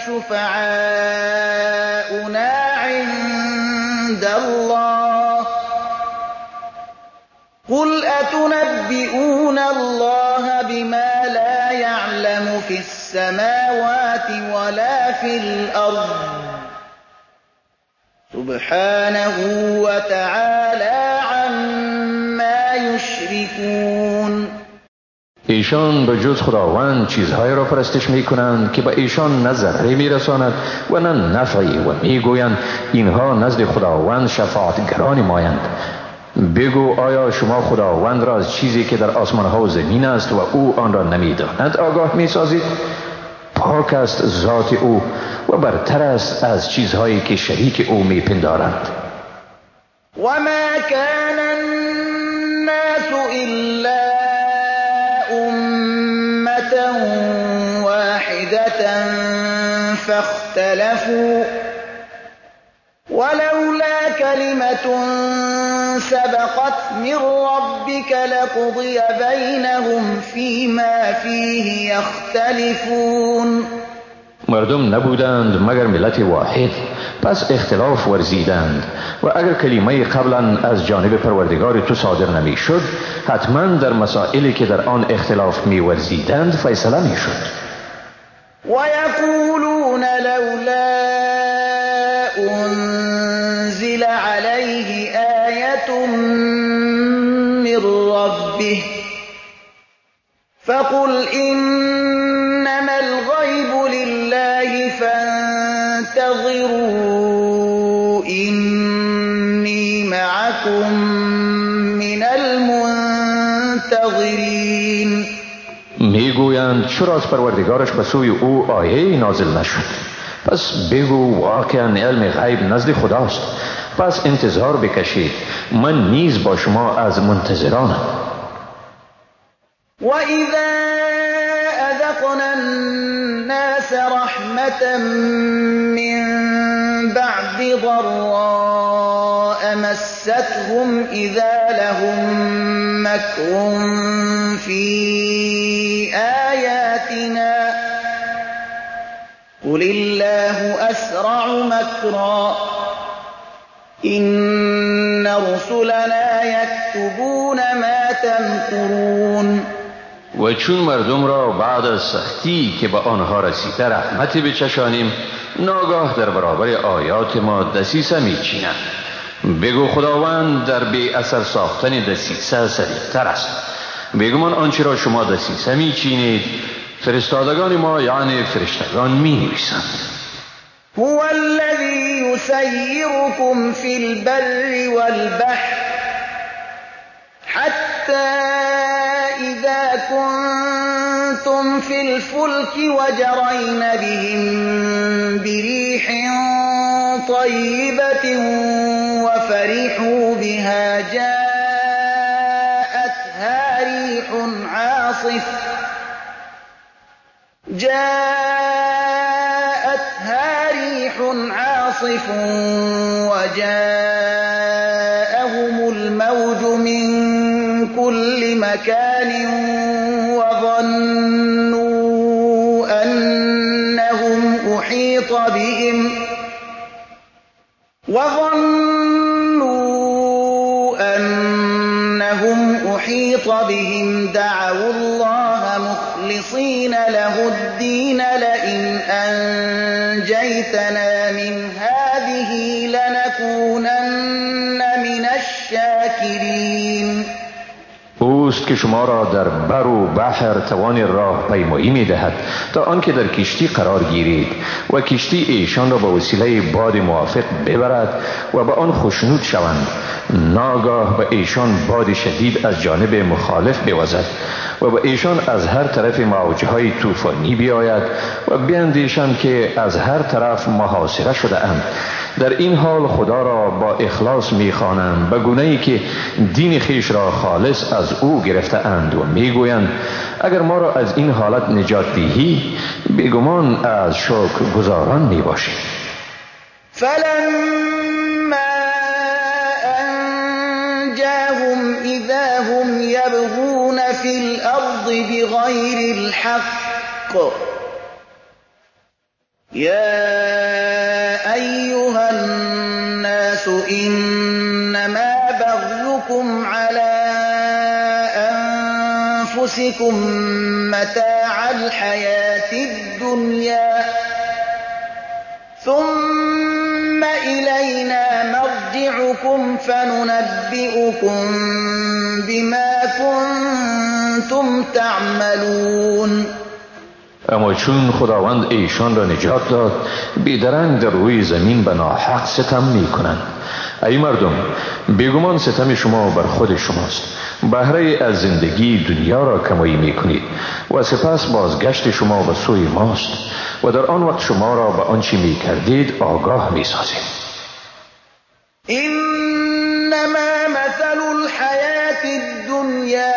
شفعاؤنا عند الله قل أتنبئون الله بما لا يعلم في السماوات ولا في الأرض سبحانه وتعالى عما يشركون. ایشان به جز خداوند چیزهای را پرستش می کنند که به ایشان نه ضرری می رساند و نه نفعی و می گویند اینها نزد خداوند شفاعتگران مایند. بگو آیا شما خداوند را از چیزی که در آسمان ها و زمین است و او آن را نمی داند آگاه می سازید؟ پاک است ذات او و برتر است از چیزهایی که شریک او می پندارند. وما كان الناس إلا أمة واحدة فاختلفوا ولولا كلمة سبقت من ربك لقضي بينهم فيما فيه يختلفون. مردم نبودند مگر ملت واحد، پس اختلاف ورزیدند و اگر کلمه قبلا از جانب پروردگار تو صادر نمی شد، حتما در مسائلی که در آن اختلاف می ورزیدند فیصله می شد. و یقولون لولا انزل علیه آیة من ربه فقل انما الغیب لله فانتظروا انی معکم من المنتظرین. میگویند چرا از پروردگارش به سوی او آیه نازل نشد؟ پس بگو واقعا علم غیب نزد خداست، پس انتظار بکشید، من نیز با شما از منتظرانم. و اذا اذقنا الناس رحمة من بعد ضراء مستهم اذا لهم مكر في آياتنا قل الله أسرع مكرا إن رسلنا يكتبون ما تمكرون. و چون مردم را بعد از سختی که به آنها رسیده رحمتی بچشانیم، ناگاه در برابر آیات ما دسیسه میچینند. بگو خداوند در بی اثر ساختن دسیسه سریعتر است. بگمان آنچه را شما دسیسه میچینید فرستادگان ما یعنی فرشتگان مینویسند. هو الذي يسيركم في البر والبحر حتى إذا كنتم في الفلك وجرين بهم بريح طيبة وفرحوا بها جاءتها ريح عاصف وجاءهم الموج من كل مكان وظنوا أنهم أحيط بهم دعوا الله مخلصين له الدين لئن أنجيتنا من هذه لنكونن من الشاکرین. اوست که شما را در بر و بحر توان راه پیمایی می دهد تا آنکه در کشتی قرار گیرید و کشتی ایشان را به وسیله باد موافق ببرد و به آن خشنود شوند. ناگاه به ایشان باد شدید از جانب مخالف بوزد و به ایشان از هر طرف موجهای طوفانی بیاید و بیندیشند که از هر طرف محاصره شده اند. در این حال خدا را با اخلاص می‌خوانند به گونه‌ای که دین خیش را خالص از او گرفته اند و میگویند اگر ما را از این حالت نجات دهی بیگمان از شکر گزاران میباشیم. فلما انجاهم اذا هم یبغون فی الارض بغیر الحق یا ایها الناس انما بغيكم على انفسكم متاع الحياة الدنيا ثم إلينا مرجعكم فننبئكم بما كنتم تعملون. اما چون خداوند ایشان را نجات داد بیدرنگ در روی زمین به ناحق ستم می کنند. ای مردم بیگمان ستم شما بر خود شماست. بهره از زندگی دنیا را کمایی می کنید و سپس بازگشت شما به سوی ماست و در آن وقت شما را به آنچه می کردید آگاه می سازیم. انما مثل الحیات الدنیا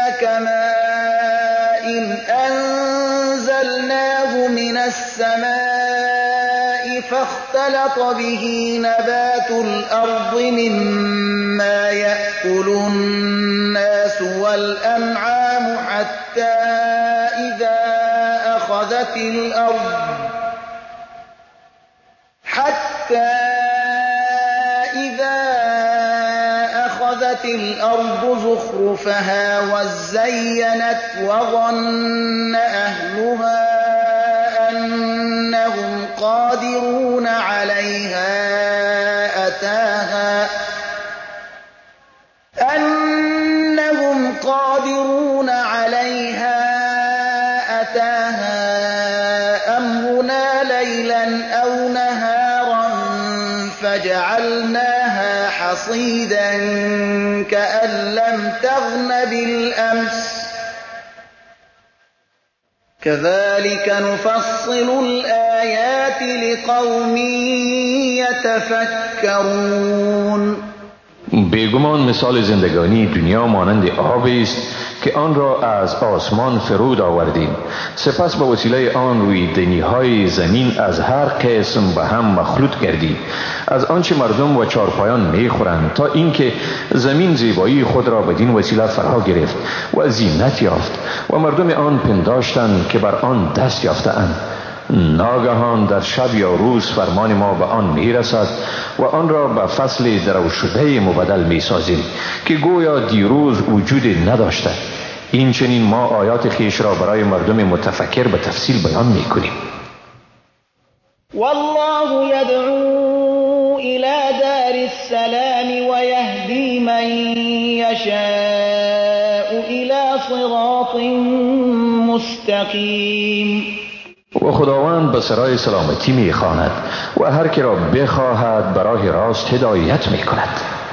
کماء انزلناه من السماء فاختلط به نبات الأرض مما يأكل الناس والأنعام حتى إذا أخذت الأرض زخرفها وزينت وظن أهلها أنهم قادرون عليها أتاها أمرنا ليلا أو نهارا فجعلناها حصيدا كأن لم تغن بالأمس كذلك نفصل الآيات لقوم يتفکرون. بیگمان مثال زندگانی دنیا مانند آبی است که آن را از آسمان فرود آوردیم، سپس به وسیله آن روی دنیهای زمین از هر قسم به هم مخلوط کردیم، از آنچه مردم و چارپایان میخورند، تا اینکه زمین زیبایی خود را بدین وسیله فرا گرفت و زینت یافت و مردم آن پنداشتند که بر آن دست یافته‌اند. ناگهان در شب یا روز فرمان ما به آن میرسد و آن را به فصل درو شده مبدل میسازیم که گویا دیروز وجود نداشته. این چنین ما آیات خیش را برای مردم متفکر به تفصیل بیان میکنیم. والله يدعو إلى دار السلام ويهدي من يشاء إلى صراط مستقیم. و خداوند به سرای سلامتی میخواند و هر که را بخواهد به راه راست هدایت میکند.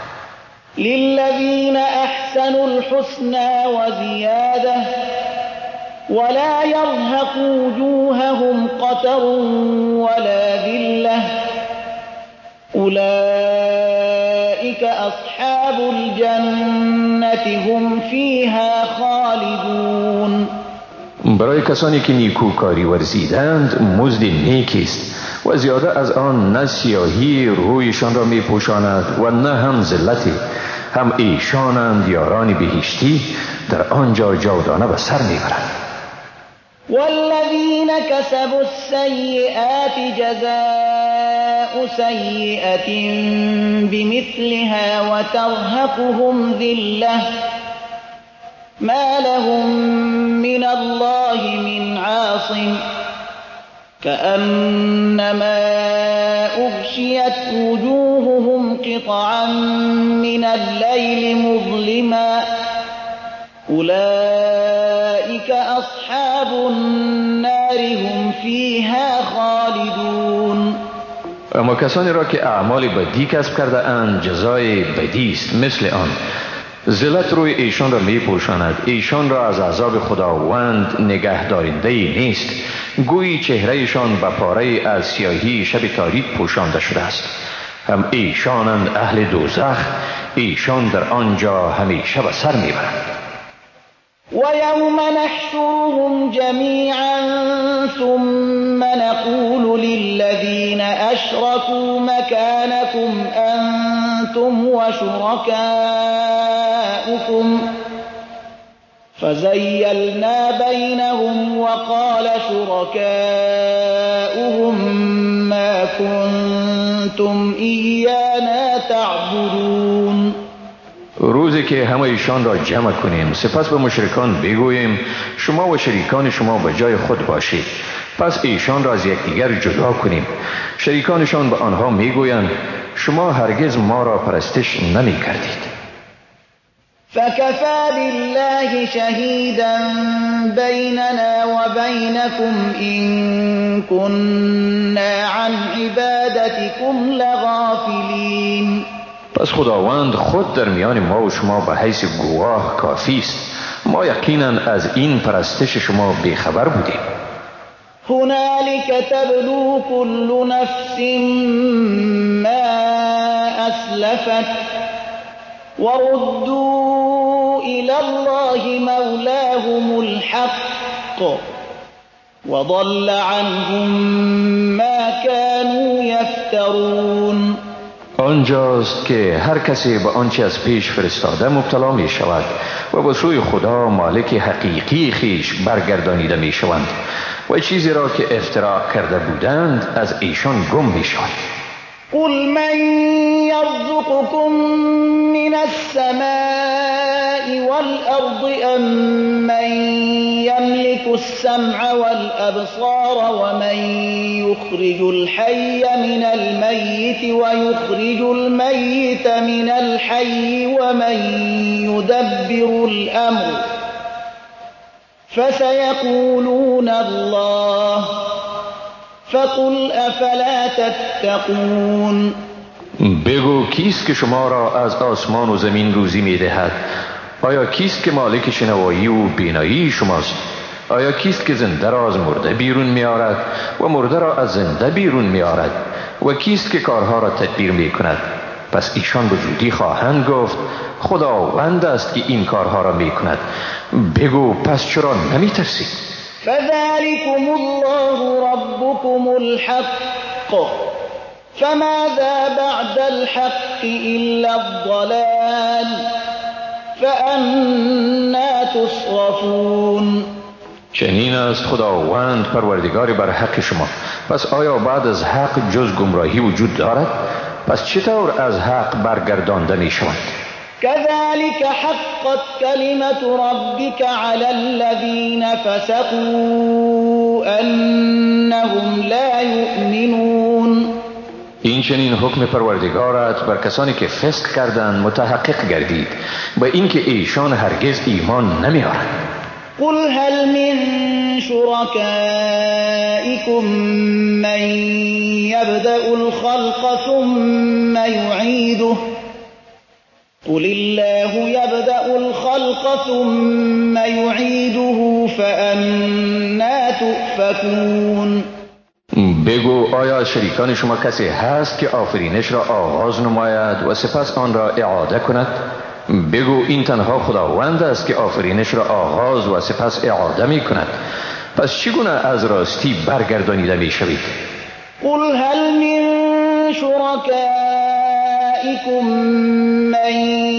للذین احسنوا الحسنى وزیاده ولا يرهق وجوههم قتر ولا ذلة أولئك أصحاب الجنة هم فيها خالدون. برای کسانی که نیکوکاری ورزیدند مزد نیکی است و زیاده از آن نه سیاهی رویشان را می پوشاند و نه هم ذلتی، هم ایشانند یاران بهشتی در آنجا جاودانه به سر میبرند. والذین کسبوا السیئات جزاء سیئة بمثلها وترهقهم ذلة ما لهم من الله من عاصم كأنما أغشيت وجوههم قطعا من الليل مظلما أولئك أصحاب النار هم فيها خالدون. اما کسانی را که اعمال بدی کسب کرده اند جزای بدی است مثل آن. ذلت روی ایشان را می پوشاند، ایشان را از عذاب خداوند نگه دارنده نیست، گویی چهرهشان به پاره از سیاهی شب تاریک پوشانده شده است. هم ایشانند اهل دوزخ، ایشان در آنجا همیشه به سر میبرند. ويوم نحشرهم جميعا ثم نقول للذين أشركوا مكانكم أنتم وشركاؤكم فزيلنا بينهم وقال شركاؤهم ما كنتم إيانا تعبدون. روزی که همه ایشان را جمع کنیم سپس به مشرکان بگوییم شما و شریکان شما به جای خود باشید، پس ایشان را از یکدیگر جدا کنیم. شریکانشان به آنها میگویند شما هرگز ما را پرستش نمی کردید. فكفى بالله شهيدا بيننا وبينكم إن كنا عن عبادتكم لغافلين. پس خداوند خود در میان ما و شما به حیث گواه کافی است، ما یقینا از این پرستش شما بیخبر بودیم. هنالك تبلو كل نفس ما أسلفت وردوا إلى الله مولاهم الحق وضل عنهم ما كانوا يفترون. آنجاست که هر کسی به آنچه از پیش فرستاده مبتلا می شود و به سوی خدا مالک حقیقی خیش برگردانیده می شوند و چیزی را که افترا کرده بودند از ایشان گم می شود. قل من يرزقكم من السماء والأرض أم من يملك السمع والأبصار ومن يخرج الحي من الميت ويخرج الميت من الحي ومن يدبر الأمر فسيقولون الله فقل افلا تتقون. بگو کیست که شما را از آسمان و زمین روزی می دهد؟ آیا کیست که مالک شنوایی و بینایی شماست؟ آیا کیست که زنده را از مرده بیرون می آرد و مرده را از زنده بیرون می آرد و کیست که کارها را تدبیر می کند؟ پس ایشان به زودی خواهند گفت خداوند است که این کارها را می کند. بگو پس چرا نمی ترسید؟ فذلكم الله ربكم الحق فماذا بعد الحق إلا الضلال فأنا تصرفون. چنین است خداوند پروردگار بر حق شما، پس آیا بعد از حق جز گمراهی وجود دارد؟ پس چطور از حق برگردانده می شوند؟ كذلك حقت كلمة ربك على الذين فسقوا أنهم لا يؤمنون. این چنین حکم پروردگارت بر کسانی که فسق کردند متحقق گردید به اینکه ایشان هرگز ایمان نمی‌آورند. قل هل من شركائكم من يبدأ الخلق ثم يعيده قل الله يبدأ الخلق ثم يعيده فأنا تؤفكون. بگو آیا شریکان شما کسی هست که آفرینش را آغاز نماید و سپس آن را اعاده کند؟ بگو این تنها خداوند است که آفرینش را آغاز و سپس اعاده می کند. پس چگونه از راستی برگردانیده می شوید؟ قل هل من شركائكم من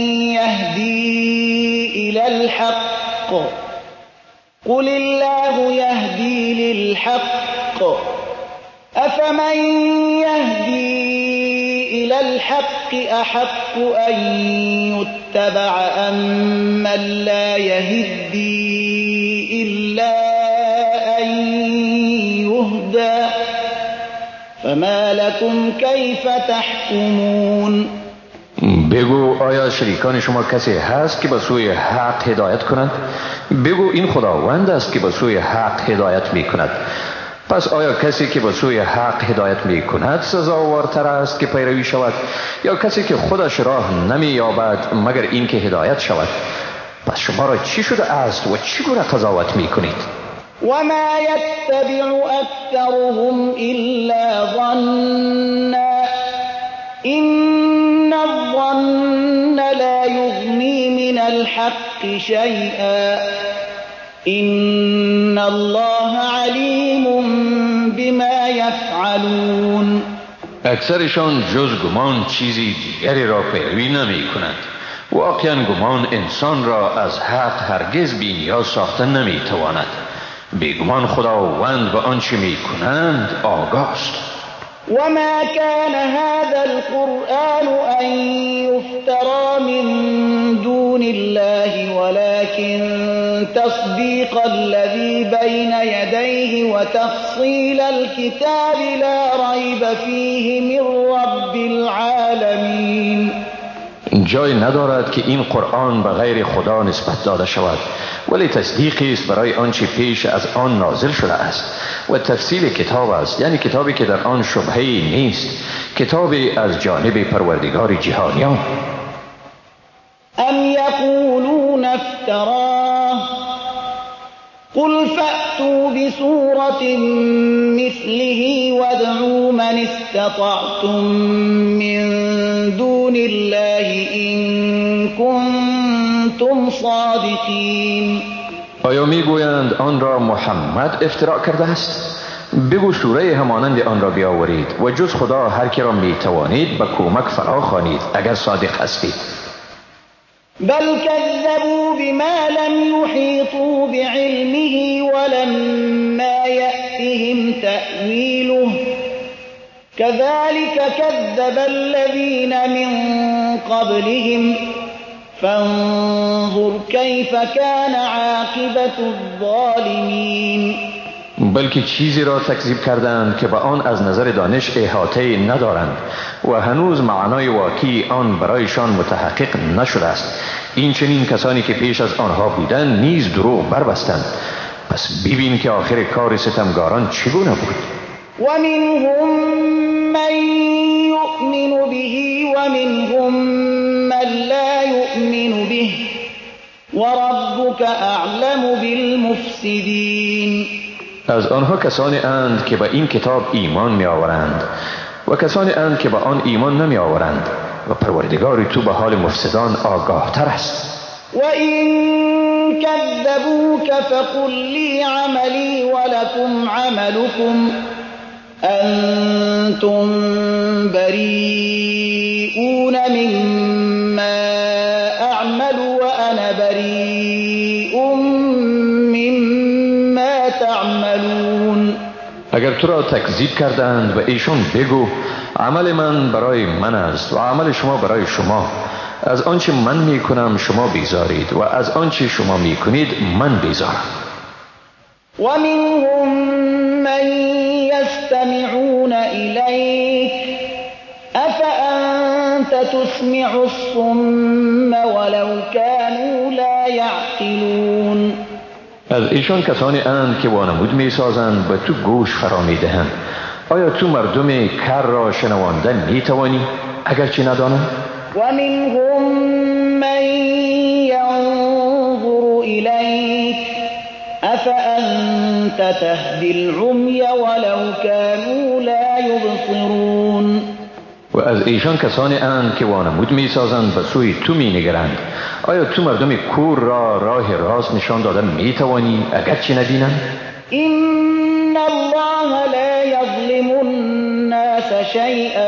يهدي إلى الحق قل الله يهدي للحق أفمن يهدي إلى الحق أحق أن يتبع أم من لا يهدي إلا أن يهدى فما لكم كيف تحكمون. بگو آیا شریکان شما کسی هست که به سوی حق هدایت کند؟ بگو این خداوند است که به سوی حق هدایت می کند. پس آیا کسی که به سوی حق هدایت می کند سزاوارتر است که پیروی شود یا کسی که خودش راه نمی یابد مگر این که هدایت شود؟ پس شما را چی شده است و چگونه قضاوت می کنید؟ وما يتبع أكثرهم إلا ظنا إن الظن لا يغني من الحق شيئا إن الله عليم بما يفعلون. اکثرشان جز گمان چیزی دیگری را پیروی نمی کنند. واقعا گمان انسان را از حق هرگز بی نیاز ساخته نمی تواند. بیگمان خداوند به آنچه می کنند آگاه است. وما كان هذا القرآن أن يفترى من دون الله ولكن تصديق الذي بين يديه وتفصيل الكتاب لا ريب فيه من رب العالمين. جای ندارد که این قرآن به غیر خدا نسبت داده شود، ولی تصدیقی است برای آنچه پیش از آن نازل شده است و تفصیل کتاب است، یعنی کتابی که در آن شبهه‌ای نیست، کتابی از جانب پروردگار جهانیان. ام یقولون افتراه قل فأتوا بسورة مثله وادعوا من استطعتم من دون الله إن كنتم صادقين. آیا میگویند آن را محمد افتراء کرده است؟ بگو سوره همانند آن را بیاورید و جز خدا هر کی را میتوانید به کمک فرا خوانید اگر صادق هستید. بل كذبوا بما لم يحيطوا بعلمه ولما يأتهم تأويله كذلك كذب الذين من قبلهم فانظر كيف كان عاقبة الظالمين. بلکه چیزی را تکذیب کردند که به آن از نظر دانش احاطه ندارند و هنوز معنای واقعی آن برایشان متحقق نشده است. این چنین کسانی که پیش از آنها بودند نیز دروغ بربستند. پس ببین که آخر کار ستمگاران چگونه بود. ومنهم من يؤمن به ومنهم من لا يؤمن به وربك أعلم بالمفسدين. از آنها کسانی اند که به این کتاب ایمان می آورند و کسانی اند که به آن ایمان نمی آورند و پروردگار تو به حال مفسدان آگاه تر است. وَإِن كَذَّبُوكَ فَقُل لِّي عَمَلِي وَلَكُمْ عَمَلُكُمْ أَنتُم بَرِيئُونَ مِمَّا أَعْمَلُ وَأَنَا بَرِيءٌ مِّمَّا تَعْمَلُونَ. اگر تو را تکذیب کردند و ایشان بگو عمل من برای من است و عمل شما برای شما. از آنچه من می کنم شما بیزارید و از آنچه شما می کنید من بیزارم. وَمِنْهُمْ مَنْ يَسْتَمِعُونَ إِلَيْكَ أَفَأَنْتَ تُسْمِعُ الصُّمَّ وَلَوْ كَانُوا لَا يَعْقِلُونَ. از ایشان کسانی اند که وانمود می سازند به تو گوش فرا می دهند. آیا تو مردم کر را شنوانده می توانی اگرچه ندانند؟ وَمِنْهُمْ مَنْ يَنْظُرُ إِلَيْكَ أَفَأَنْتَ تَهْدِي الْعُمْيَ وَلَوْ كَانُوا لَا يُبْصِرُونَ. و از ایشان کسانی اند که وانمود می سازند به سوی تو می نگرند. آیا تو مردم کور را راه راست نشان داده می توانی اگرچه نبینند؟ إِنَّ اللَّهَ لَا يَظْلِمُ النَّاسَ شَيْئًا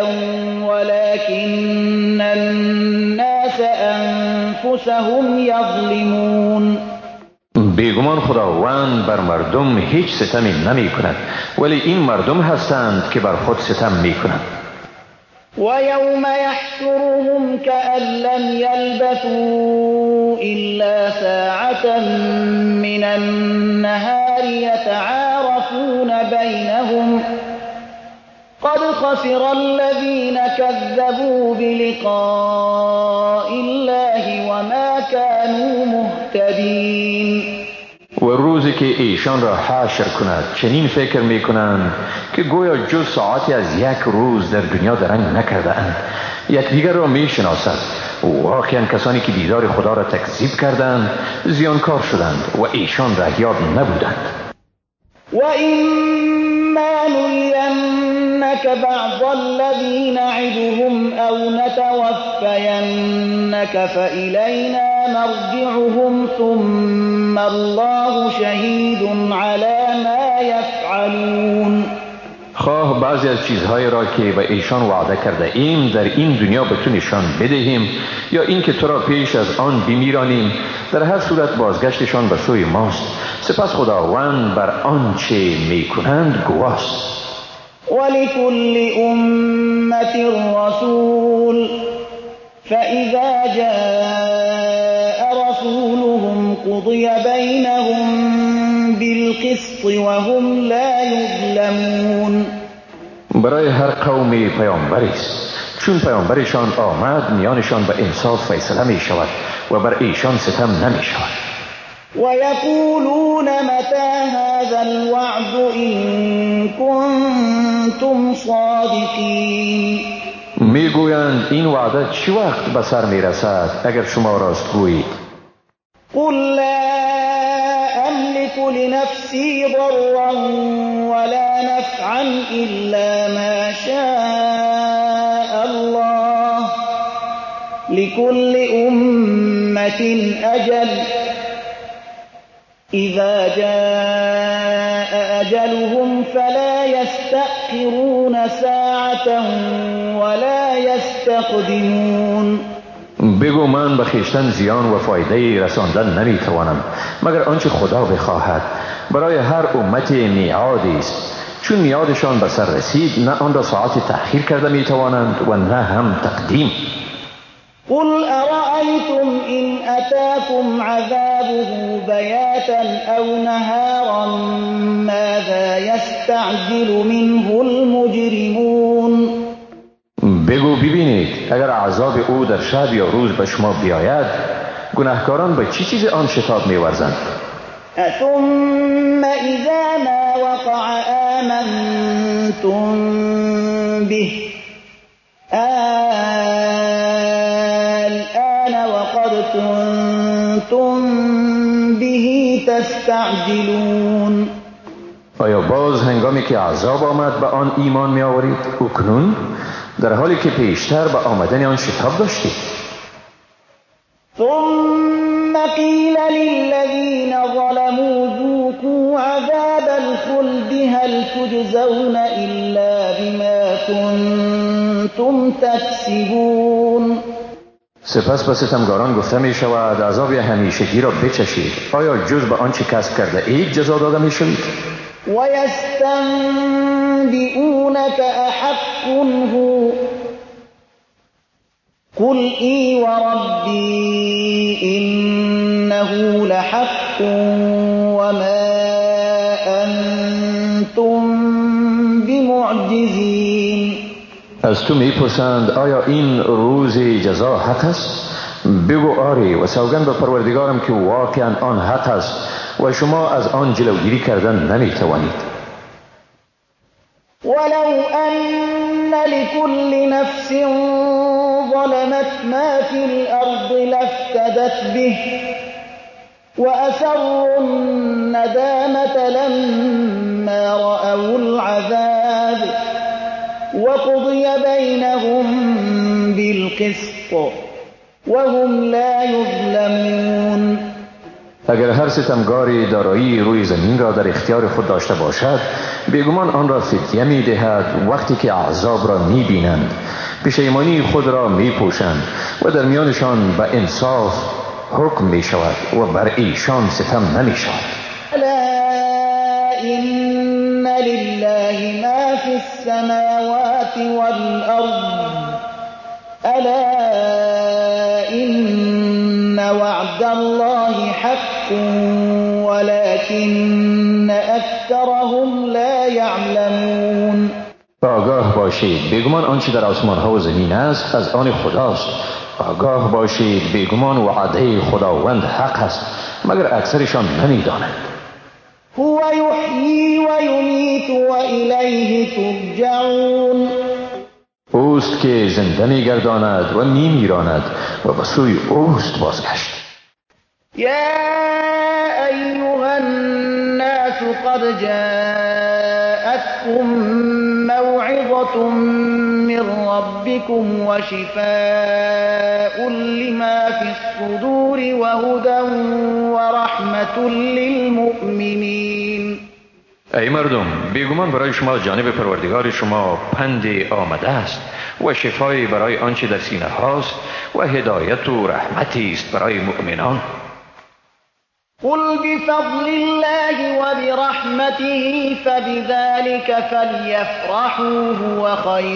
وَلَكِنَّ النَّاسَ أَنفُسَهُمْ يَظْلِمُونَ. بیگمان خداوند بر مردم هیچ ستمی نمی کند ولی این مردم هستند که بر خود ستم می کنند. وَيَوْمَ يَحْشُرُهُمْ كَأَن لَّمْ يَلْبَثُوا إِلَّا سَاعَةً مِّنَ النَّهَارِ يَتَعَارَفُونَ بَيْنَهُمْ قَدْ خَسِرَ الَّذِينَ كَذَّبُوا بِلِقَاءِ اللَّهِ وَمَا كَانُوا مُهْتَدِينَ. و روزی که ایشان را حشر کند چنین فکر می کنند که گویا جز ساعتی از یک روز در دنیا درنگ نکرده اند. یکدیگر را می شناسند. واقعا کسانی که دیدار خدا را تکذیب کردند زیانکار شدند و ایشان رهیاب نبودند. وَإِمَّا نُرِيَنَّكَ بَعْضَ الَّذِي نَعِدُهُمْ أَوْ نَتَوَفَّيَنَّكَ فَإِلَيْنَا مَرْجِعُهُمْ ثُمَّ اللَّهُ شَهِيدٌ عَلَى مَا يَفْعَلُونَ. خواه بعضی از چیزهای را که به ایشان وعده کرده ایم در این دنیا به تو نشان بدهیم یا اینکه تو را پیش از آن بمیرانیم، در هر صورت بازگشتشان به سوی ماست. سپس خداوند بر آنچه می کنند گواست. وَلِكُلِّ أُمَّةٍ رَّسُولٌ فَإِذَا جَاءَ رَسُولُهُمْ قُضِيَ بَيْنَهُم بِالْقِسْطِ وَهُمْ لَا يُظْلَمُونَ. برای هر قومی پیامبری است. چون پیامبرشان آمد میانشان به انصاف فیصله می شود و بر ایشان ستم نمی شود. وَيَقُولُونَ مَتَى هَذَا الْوَعْدُ إِن كُنتُمْ صَادِقِينَ. میگویند این وعده چی وقت به سر می رسد اگر شما راست گویید؟ قُل لَّا أَمْلِكُ لِنَفْسِي ضَرًّا وَلَا نَفْعًا إِلَّا مَا شَاءَ اللَّهُ لِكُلِّ أُمَّةٍ أَجَلٌ إذا جاء أجلهم فلا يستأخرون ساعة ولا يستقدمون. بگو من به خویشتن زیان و فایده رساندن نمیتوانم مگر آنچه خدا بخواهد. برای هر امتی میعادی است، چون میعادشان به سر رسید نه آن را ساعت تأخیر کرده میتوانند و نه هم تقدیم. قل أرأيتم إن أتاكم عذابه بياتا أو نهارا ماذا يستعجل منه المجرمون. بگو ببینید اگر عذاب او در شب یا روز به شما بیاید گناهکاران به چی چیز آن شتاب می‌ورزند؟ ثم إذا ما وقع آمنتم به الآن وقد كنتم به تستعجلون. آیا باز هنگامی که عذاب آمد به آن ایمان می آورید؟ اکنون در حالی که پیشتر به آمدن آن شتاب داشتید. ثم قیل للذین ظلموا ذوقوا عذاب الخلد هل تجزون الا بما کنتم تکسبون. سپس به ستمگاران گفته می شود عذاب همیشگی را بچشید، آیا جز به آنچه کسب کرده اید جزا داده می شوید؟ وَيَسْتَنبِئُونَكَ أَحَقٌّ هُوَ قُلْ إِي وَرَبِّي إِنَّهُ لَحَقٌّ وَمَا أَنْتُمْ بِمُعْجِزِينَ. از تو میپرسند آیا این روز جزا حق است؟ بگو آری و سوگند به پروردگارم که واقعا آن حق است و شما از آن جلوگیری کردن نمیتوانید. ولو أن لكل نفس ظلمت ما في الأرض لافتدت به وأسروا الندامة لما رأوا العذاب وقضي بينهم بالقسط وهم لا يظلمون. اگر هر ستمگاری دارایی روی زمین را در اختیار خود داشته باشد بیگمان آن را فدیه می دهد. وقتی که عذاب را می بینند پشیمانی خود را می پوشند و در میانشان به انصاف حکم می شود و بر ایشان ستم نمی شود. الا ان لله ما فی السماوات والارض الا ان وعد الله حق ولكن اکثرهم لا يعلمون. آگاه باشید بیگمان آنچه در آسمان ها و زمین است از آن خداست. آگاه باشید بیگمان وعده خداوند حق است مگر اکثرشان نمیدانند. هو یحیی و یمیت و الیه ترجعون. اوست که زنده میگرداند و میمیراند و به سوی اوست بازگشت. یا ایها الناس قد جاءتكم موعظة من ربكم وشفاء لما في الصدور وهدى ورحمة للمؤمنين. ای مردم بیگمان برای شما جانب پروردگار شما پند آمده است و شفای برای آنچه در سینه هاست و هدایت و رحمتی است برای مؤمنان. قل بفضل الله وبرحمته فبذلك فليفرحوا هو خير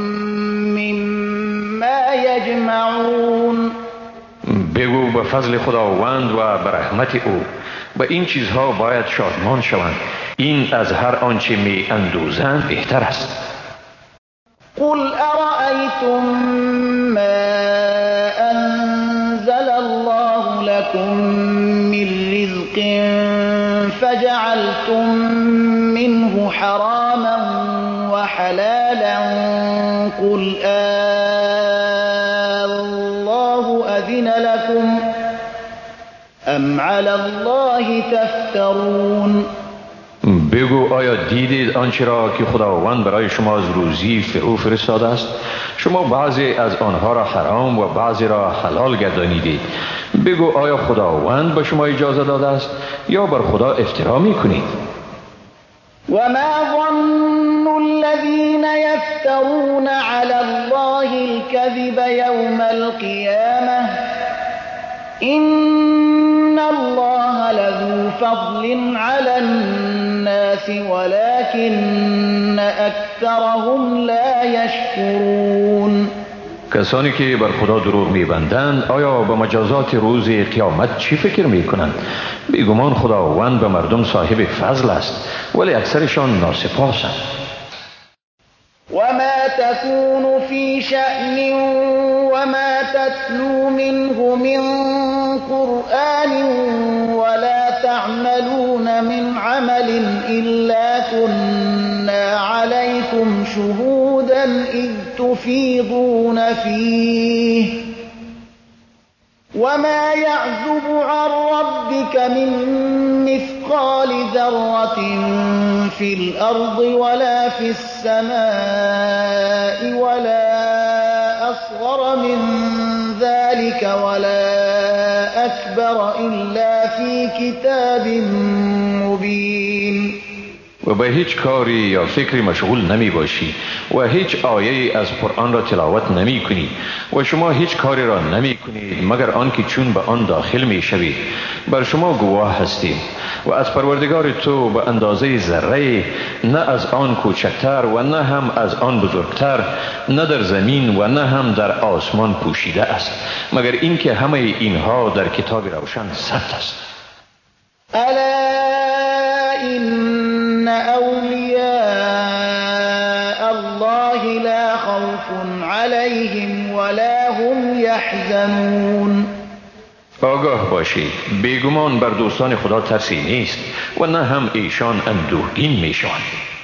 مما يجمعون. بگو به فضل خداوند و به رحمت او به این چیزها باید شادمان شوند، این از هر آنچه می اندوزند بهتر است. قل أرأيتم ما أنزل الله لكم من رزق فجعلتم منه حراما وحلالا قل الله أذن لكم أم على الله تفترون. بگو آیا دیدید آنچه را که خداوند برای شما از روزی فرو فرستاده است؟ شما بعضی از آنها را حرام و بعضی را حلال گردانیدید. بگو آیا خداوند به شما اجازه داده است یا بر خدا افترا میکنید؟ وما ظن الذين يفترون على الله الكذب يوم القيامة إن الله لذو فضل على الناس ولكن أكثرهم لا يشكرون. کسانی که بر خدا دروغ میبندند آیا به مجازات روز قیامت چی فکر میکنند؟ بیگمان خداوند به مردم صاحب فضل است ولی اکثرشان ناسپاسند. وما تكون في شأن وما تتلو منه من قرآن ولا تعملون من عمل إلا كنا عليكم شهودا إذ تفيضون فيه وما يعزب عن ربك من مثقال ذرة في الأرض ولا في السماء ولا أصغر من ذلك ولا أكبر إلا في كتاب مبين. و به هیچ کاری یا فکری مشغول نمی باشی و هیچ آیه از قرآن را تلاوت نمی کنی و شما هیچ کاری را نمی کنید مگر آنکه چون به آن داخل می شوید بر شما گواه هستیم و از پروردگار تو به اندازه ذره نه از آن کوچکتر و نه هم از آن بزرگتر نه در زمین و نه هم در آسمان پوشیده است مگر اینکه همه اینها در کتاب روشن ثبت است. الا إن أولياء الله لا خوف عليهم ولا هم يحزنون. آگاه باشید بیگمان بر دوستان خدا ترسی نیست و نه هم ایشان اندوهگین میشوند.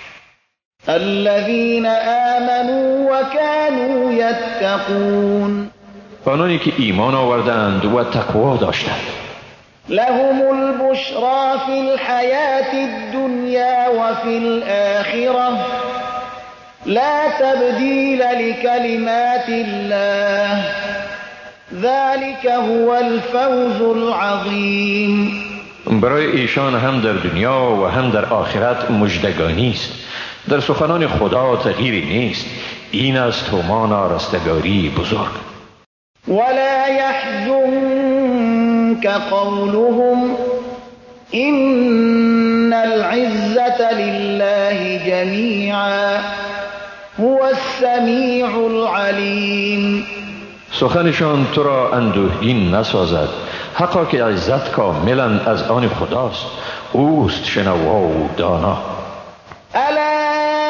الذين آمنوا وكانوا يتقون. آنانی که ایمان آوردند و تقوا داشتند. لهم البشرى في الحياة الدنيا وفي الآخرة لا تبديل لكلمات الله ذلك هو الفوز العظيم. برای ایشان هم در دنیا و هم در آخرت مژدگانی است. در سخنان خدا تغییری نیست. این است همان رستگاری بزرگ. ولا يحزنك قولهم إن العزة لله جميعا هو السميع العليم. سخنشان تو را اندوهگین نسازد. حقا که عزت کاملا از آن خداست. اوست شنوا و دانا. الا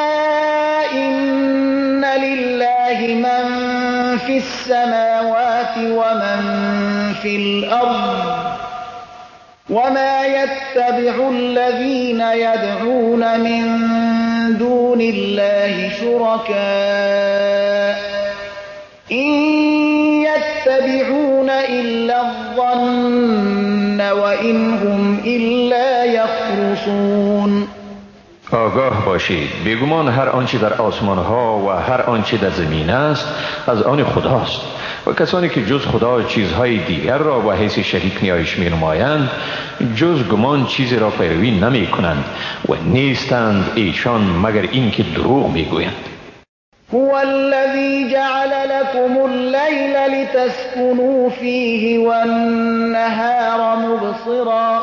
إن لله من في السماوات ومن في الأرض وما يتبع الذين يدعون من دون الله شركاء إن يتبعون إلا الظن وإن هم إلا يخرصون. آگاه باشید بیگمان هر آنچه در آسمان ها و هر آنچه در زمین است از آن خداست و کسانی که جز خدا چیزهای دیگر را با حیث شریک نیایش می نمایند جز گمان چیزی را پیروی نمی کنند و نیستند ایشان مگر این که دروغ می گویند. هو الذي جعل لكم الليل لتسكنوا فيه والنهار مبصرا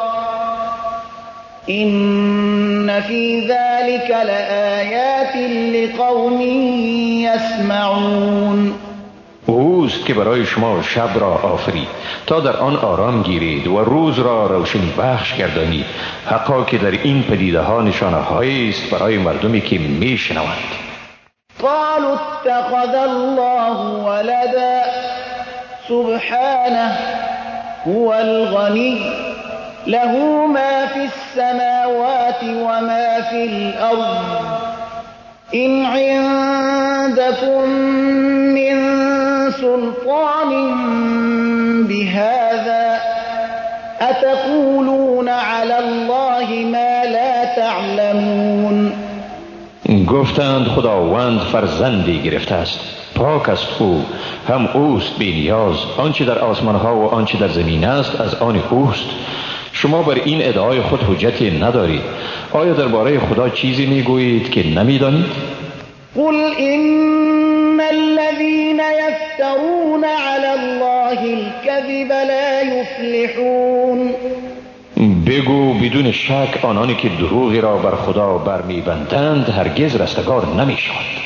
إن في ذلك لآيات لقوم يسمعون. اوست که برای شما شب را آفرید تا در آن آرام گیرید و روز را روشنی بخش گردانید. حقا که در این پدیده ها نشانه هایی است برای مردمی که می شنوند. قالوا اتخذ الله ولدا سبحانه هو الغني له ما في السماوات وما في الأرض إن عندكم من سلطان بهذا أتقولون على الله ما لا تعلمون. گفتند خداوند فرزندی گرفته است. پاک است او، هم اوست بی نیاز. آنچه در آسمان ها و آنچه در زمین است از آن اوست. شما بر این ادعای خود حجتی ندارید. آیا درباره خدا چیزی میگویید که نمیدانید؟ قل ان الذين يفترون على الله الكذب لا يفلحون. بگو بدون شک آنانی که دروغی را بر خدا برمیبندند هرگز رستگار نمیشوند.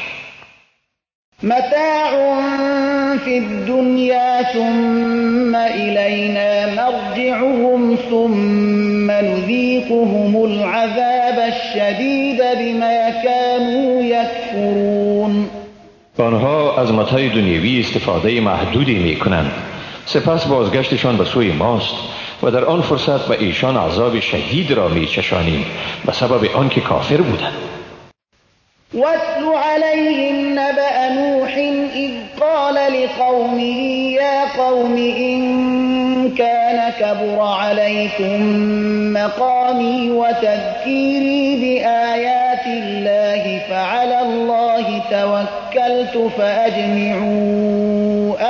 متاع في الدنيا ثم إلينا مرجعهم ثم نذيقهم العذاب الشديد بما كانوا يكفرون. آنها از متاع دنیوی استفاده محدودی می کنند، سپس بازگشتشان به سوی ماست و در آن فرصت به ایشان عذاب شدید را می چشانیم به سبب آنکه کافر بودند. واتل عليهم نبأ نوح إذ قال لقومه يا قوم إن كان كبر عليكم مقامي وتذكيري بآيات الله فعلى الله توكلت فأجمعوا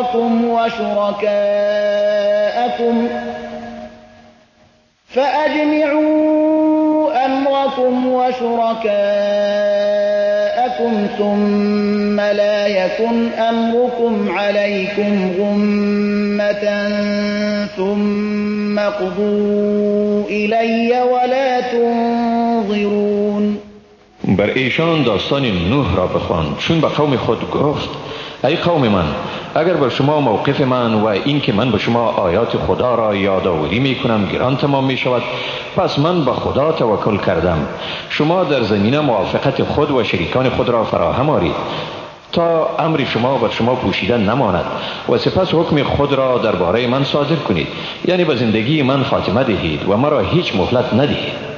أمركم وشركاءكم ثم لا يكن أمركم عليكم غمة ثم اقضوا إلي ولا تنظرون. بر ایشان داستان نوح را بخوان چون به قوم خود گفت ای قوم من، اگر بر شما موقف من و این که من به شما آیات خدا را یادآوری می کنم گران تمام می شود، پس من به خدا توکل کردم. شما در زمینه موافقت خود و شریکان خود را فراهم آرید تا امر شما بر شما پوشیده نماند و سپس حکم خود را درباره من صادر کنید، یعنی به زندگی من خاتمه دهید و مرا هیچ مهلت ندهید.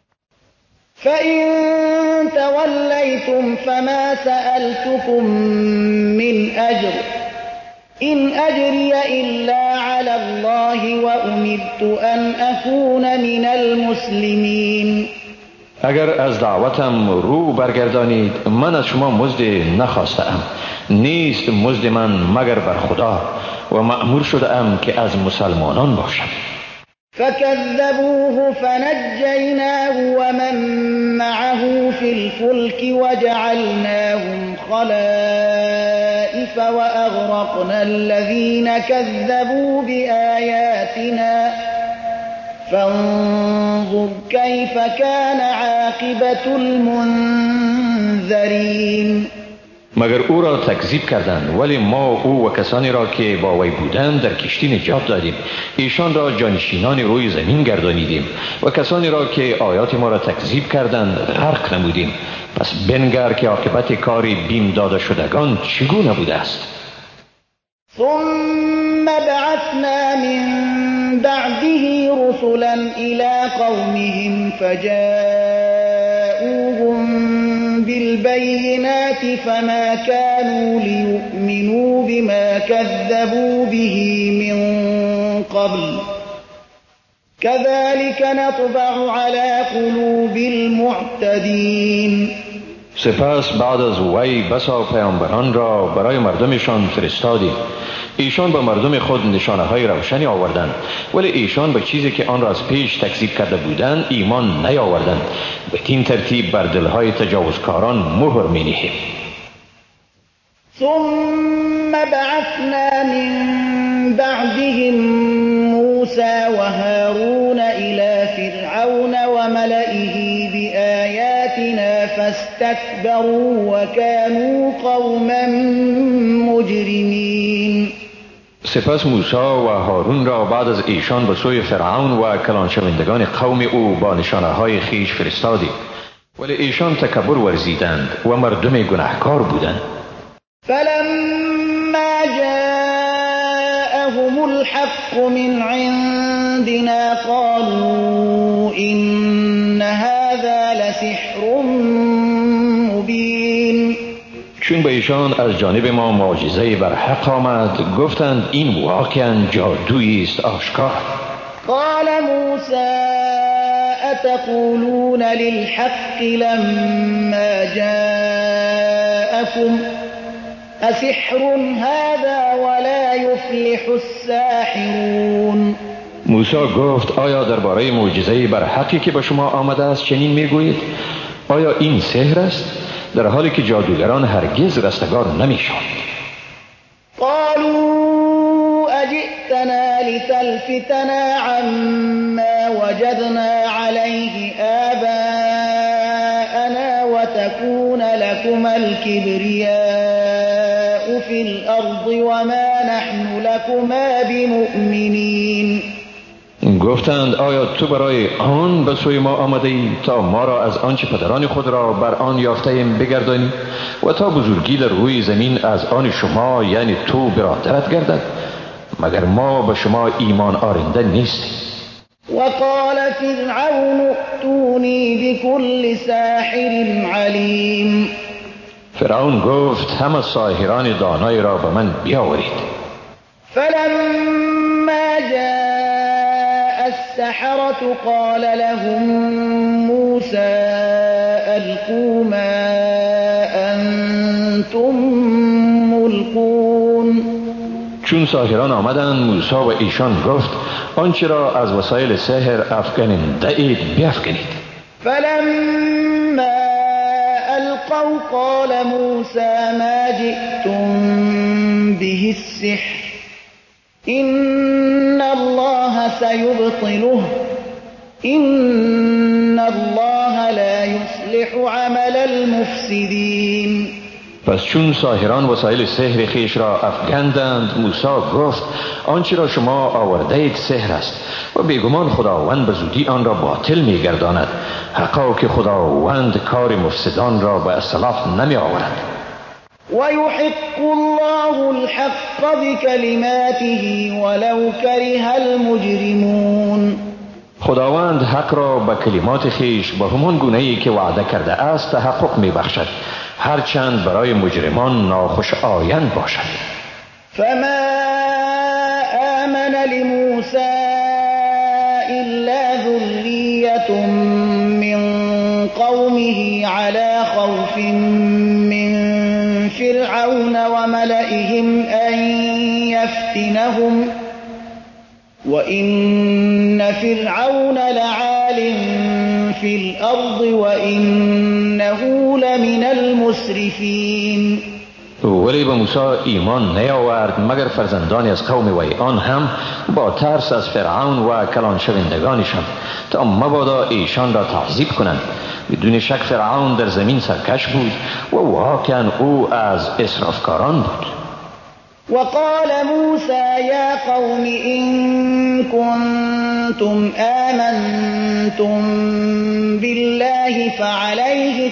فإن توليتم فما سألتكم من أجر إن أجري إلا على الله وأمرت أن أكون من المسلمين. اگر از دعوتم رو برگردانید من از شما مزد نخواستم، نیست مزد من مگر بر خدا و مأمور شدم که از مسلمانان باشم. فكذبوه فنجيناه ومن معه في الفلك وجعلناهم خلائف وأغرقنا الذين كذبوا بآياتنا فانظر كيف كان عاقبة المنذرين. مگر او را تکذیب کردند، ولی ما او و کسانی را که با وی بودند در کشتی نجات دادیم. ایشان را جانشینان روی زمین گردانیدیم و کسانی را که آیات ما را تکذیب کردند غرق نمودیم. پس بنگر که عاقبت کار بیم داده شدگان چگونه بوده است. ثم بعثنا من بعده رسلا إلى قومهم فجاءوهم بالبينات فما كانوا ليؤمنوا بما كذبوا به من قبل كذلك نطبع على قلوب المعتدين. سپس بعد از وی بسا پیامبران را برای مردمشان فرستادیم. ایشان به مردم خود نشانه های روشنی آوردند، ولی ایشان به چیزی که آن را از پیش تکذیب کرده بودند ایمان نیاوردند. بدین ترتیب بر دلهای تجاوزکاران مهر می نهیم. ثم بعثنا من بعدهم موسى وهارون إلى فرعون وملئه بآياتنا فاستكبروا وكانوا قوما مجرمين. سپس موسی و هارون را بعد از ایشان به سوی فرعون و کلان شوندگان قوم او با نشانه های خیش فرستادیم، ولی ایشان تکبر ورزیدند و مردم گناهکار بودند. فلما جاءهم الحق من عندنا قالوا إن هذا لسحر مبين. چون به ایشان از جانب ما معجزه بر حق آمد گفتند این واقعا جادویی است آشکار. قال موسى أتقولون للحق لما جاءكم أسحر هذا ولا يفلح الساحرون. موسی گفت آیا درباره معجزه برحقی که به شما آمده است چنین میگویید؟ آیا این سحر است؟ در حالی که جادوگران هرگز رستگار نمیشوند. قالوا أجئتنا لتلفتنا عما وجدنا عليه آباءنا وتكون لكما الكبرياء في الأرض وما نحن لكما بمؤمنين. گفتند آیا تو برای آن به سوی ما آمده ای تا ما را از آنچه پدران خود را بر آن یافته ایم بگردانی و تا بزرگی در روی زمین از آن شما یعنی تو برادرت گردد؟ مگر ما به شما ایمان آرنده نیستیم. وقال فرعون ائتوني بكل ساحر علیم. فرعون گفت همه ساحران دانای را به من بیاورید. فلما جاء السحرة قال لهم موسى ألقوا ما أنتم ملقون. چون ساحران آمدند موسی و ایشان گفت آنچه را از وسایل سحر افکننده اید بیفکنید. فلما ألقوا قال موسى ما جئتم به السحر إن الله سيبطله إن الله لا يصلح عمل المفسدين. پس چون ساحران وسایل سحر خیش را افکندند موسی گفت آنچه را شما آورده اید سحر است و بیگمان خداوند به زودی آن را باطل می‌گرداند. حقا که خداوند کار مفسدان را به اصلاح نمی آورد. ويحق الله الحق بكلماته ولو كره المجرمون. خداوند حق را به کلمات خیش به همان گونه‌ای که وعده کرده است تحقق می‌بخشد هرچند برای مجرمان ناخوش آیند باشد. فما آمن لموسى إلا ذرية من قومه على خوف من فرعون وملئهم أن يفتنهم وإن فرعون لعال في الأرض وإنه لمن المسرفين. ولی به موسی ایمان نیاورد مگر فرزندانی از قوم وی، آن هم با ترس از فرعون و کلان شوندگانشان تا مبادا ایشان را تعذیب کنند. بدون شک فرعون در زمین سرکش بود و واقعا او از اسرافکاران بود. وقال موسى يا قوم إن كنتم آمنتم بالله فعليه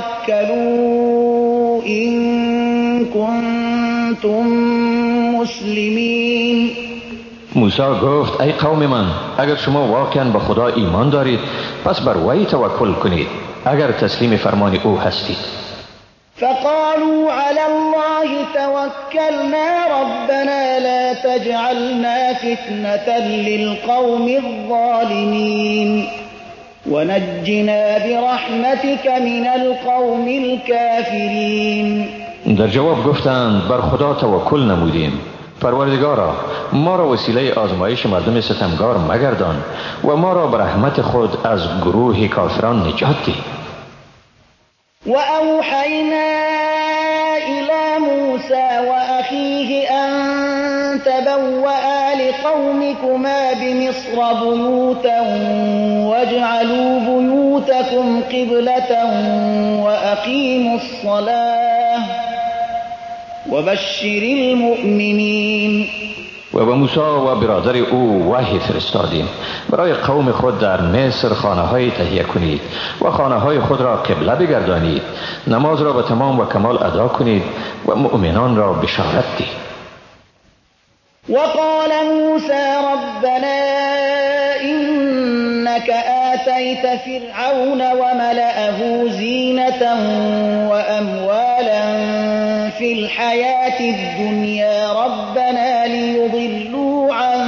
توكلوا إن كنتم مسلمين. موسی گفت ای قوم من اگر شما واقعا به خدا ایمان دارید پس بر وی توکل کنید اگر تسلیم فرمان او هستید. فقالوا على الله توكلنا ربنا لا تجعلنا فتنة للقوم الظالمين ونجنا برحمتك من القوم الكافرين. در جواب گفتند بر خدا توکل نمودیم، پروردگارا ما را وسیله آزمایش مردم ستمگار مگردان و ما را به رحمت خود از گروه کافران نجات ده. وأوحينا إلى موسى وأخيه أن تبوأ لقومكما بمصر بيوتا واجعلوا بيوتكم قبلة وأقيموا الصلاة وبشر المؤمنين. و به موسی و برادر او وحی فرستادیم برای قوم خود در مصر خانه‌های تهیه کنید و خانه‌های خود را قبله بگردانید، نماز را به تمام و کمال ادا کنید و مؤمنان را بشارت دهید. وقال موسى ربنا إنك آتيت فرعون وملأه زينة وأموالا في الحياة الدنيا ربنا ليضلوا عن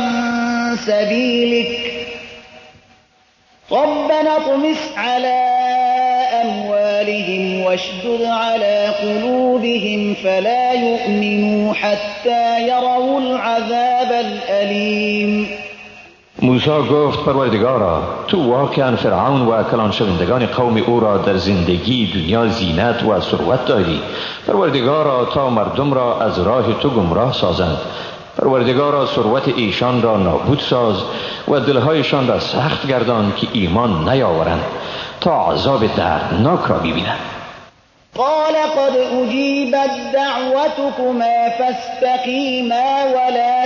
سبيلك ربنا اطمس على أموالهم أموالهم واشدد على قلوبهم فلا يؤمنوا حتى يروا العذاب الأليم. موسی گفت پروردگارا تو واقعا فرعون و کلان شوندگان قوم او را در زندگی دنیا زینت و ثروت دادی. پروردگارا تا مردم را از راه تو گمراه سازند. پروردگارا ثروت ایشان را نابود ساز و دلهایشان را سخت گردان که ایمان نیاورند تا عذاب دردناک را ببینند. قال قد أجيبت دعوتكما فاستقيما ولا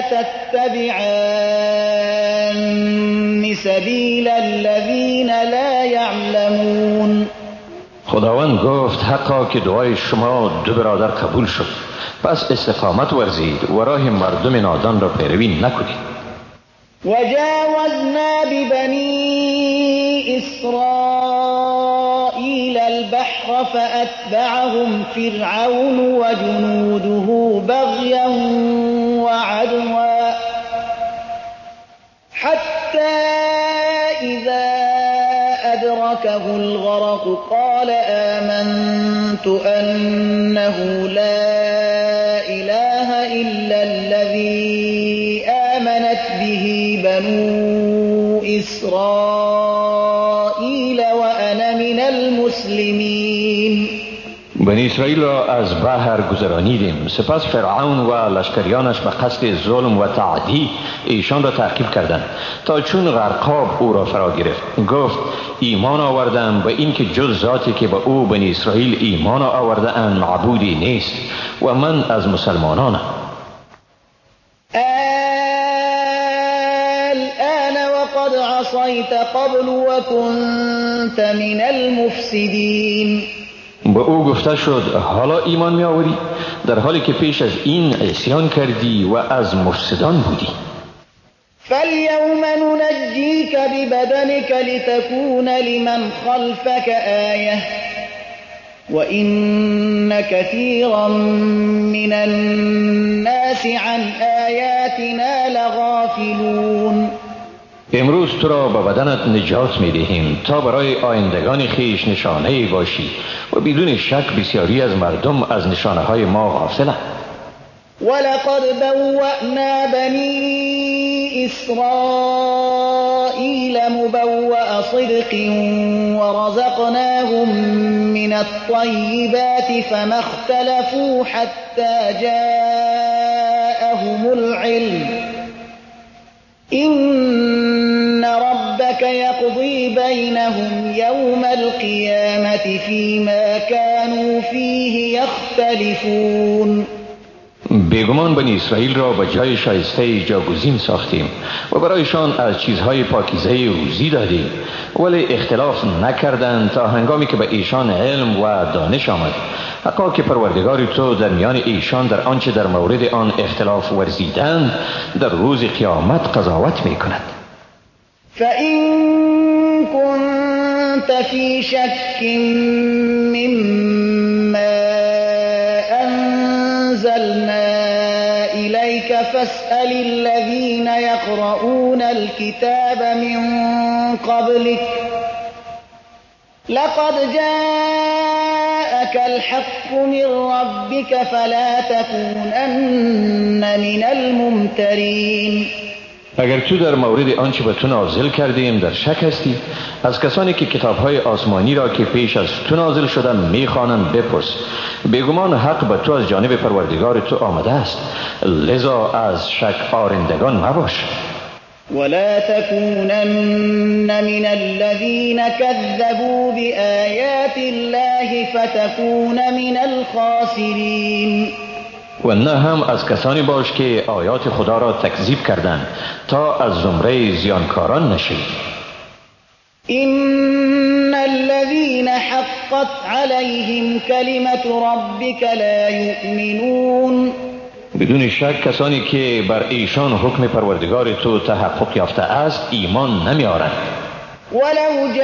تتبعان سبيل الذين لا يعلمون. خداوند گفت حقا که دعای شما دو برادر قبول شد، پس استقامت ورزید و راه مردم نادان را پیروی نکنید. وجاوزنا ببني إسرائيل البحر فأتبعهم فرعون وجنوده بغيا وعدوا حتى إذا أدركه الغرق قال آمنت أنه لا إله إلا الذي آمنت به بنو إسرائيل وأنا من المسلمين. بنی اسرائیل را از بحر گذرانیدیم، سپس فرعون و لشکریانش به قصد ظلم و تعدی ایشان را تعقیب کردند تا چون غرقاب او را فرا گرفت گفت ایمان آوردم به این که جز ذاتی که به او بنی اسرائیل ایمان آورده اند معبودی نیست و من از مسلمانانم. الآن وقد عصيت قبل وكنت من المفسدين. به او گفته شد حالا ایمان می آوری در حالی که پیش از این عصیان کردی و از مفسدان بودی. فاليوم ننجيك ببدنك لتكون لمن خلفك آية وإن كثيرا من الناس عن آياتنا لغافلون. امروز تو را به بدنت نجات می دهیم تا برای آیندگان خیش نشانه باشی و بدون شک بسیاری از مردم از نشانه های ما غافلند. ولقد بوأنا بني إسرائيل مبوأ صدق ورزقناهم من الطيبات فما اختلفوا حتى جاءهم العلم إن ربك يقضي بينهم يوم القيامة فيما كانوا فيه يختلفون. بیگمان بنی اسرائیل را به جای شایسته جاگزین ساختیم و برایشان از چیزهای پاکیزه روزی دادیم، ولی اختلاف نکردند تا هنگامی که به ایشان علم و دانش آمد. حقا که پروردگار تو در میان ایشان در آنچه در مورد آن اختلاف ورزیدند در روز قیامت قضاوت می کند. فَإِن كُنتَ فِي شَكٍّ مِّمَّا أَنزَلْنَا إِلَيْكَ فَاسْأَلِ الَّذِينَ يَقْرَؤُونَ الْكِتَابَ مِن قَبْلِكَ لَقَدْ جَاءَكَ الْحَقُّ مِن رَّبِّكَ فَلَا تَكُونَنَّ مِنَ الْمُمْتَرِينَ. اگر تو در مورد آنچه به تو نازل کردیم در شک هستی، از کسانی که کتاب‌های آسمانی را که پیش از تو نازل شدن می‌خوانند بپرس. بیگمان حق به تو از جانب پروردگار تو آمده است، لذا از شک آرندگان مباش. ولا تكونن من الذين كذبوا بآيات الله فتكون من الخاسرين. و نه هم از کسانی باش که آیات خدا را تکذیب کردند تا از زمره زیانکاران نشی. إن الذين حقت عليهم كلمة ربك لا يؤمنون. بدون شک کسانی که بر ایشان حکم پروردگار تو تحقق یافته است ایمان نمی آورند. ولو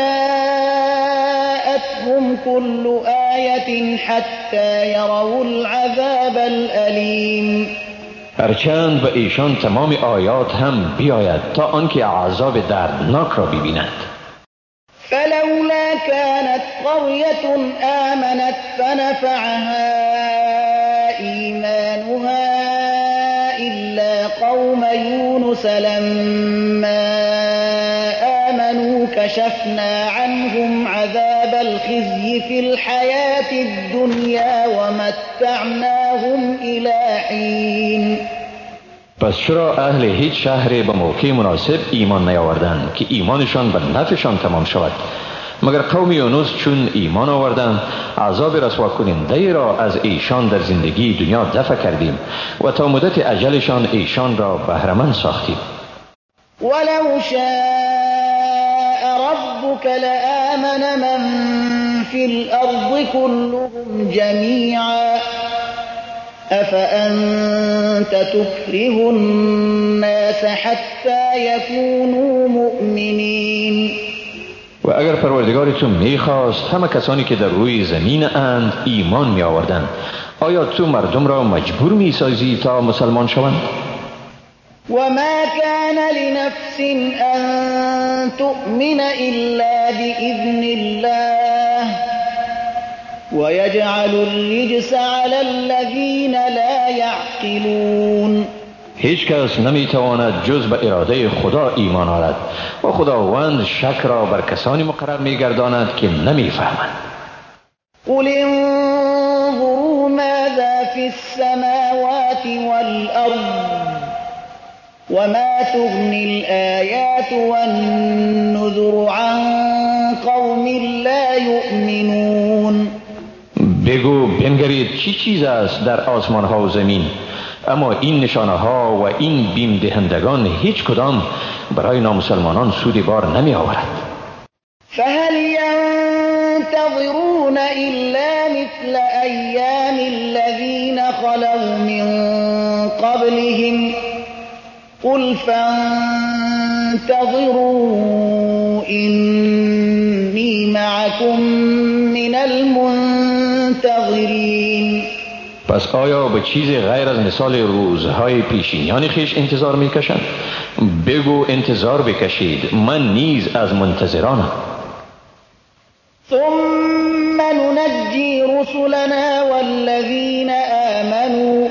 جاءتهم كل آية حتى يروا العذاب الأليم. هرچند به ایشان تمام آیات هم بیاید تا آنکه عذاب دردناک را ببینند. فلولا كانت قرية آمنت فنفعها إيمانها إلا قوم يونس لما آمنوا كشفنا عنهم عذاب الخزي في الحياة الدنيا ومتعناهم إلى حين. پس چرا اهل هیچ شهری به موقع مناسب ایمان نیاوردند که ایمانشان به نفعشان تمام شود مگر قوم یونس چون ایمان آوردند عذاب رسوا کننده را از ایشان در زندگی دنیا دفع کردیم و تا مدت اجلشان ایشان را بهره‌مند ساختیم. ولو شاء ربك لآمن من في الأرض كلهم جميعا أفأنت تكره الناس حتى يكونوا مؤمنين. و اگر پروردگار تو میخواست همه کسانی که در روی زمین اند ایمان می آوردند، آیا تو مردم را مجبور می سازی تا مسلمان شوند؟ وما كان لنفس أن تؤمن إلا بإذن الله ويجعل الرجس على الذين لا يعقلون. هیچ کس نمیتواند جز به اراده خدا ایمان آورد و خداوند شک را بر کسانی مقرر میگرداند که نمیفهمند. قل انظروا ماذا في السماوات والأرض وما تغني الآيات والنذر عن قوم لا يؤمنون. بگو بنگرید چی چیز است در آسمان ها و زمین، اما این نشانه ها و این بیم دهندگان هیچ کدام برای نامسلمانان سودی بار نمی آورد. فهل ينتظرون إلا مثل أيام الذين خلوا من قبلهم قل فانتظروا إني معكم من المنتظرین. پس آیا به چیز غیر از مثال روزهای پیشینیان خیش انتظار میکشند؟ بگو انتظار بکشید، من نیز از منتظرانم. ثم ننجی رسلنا والذین آمنوا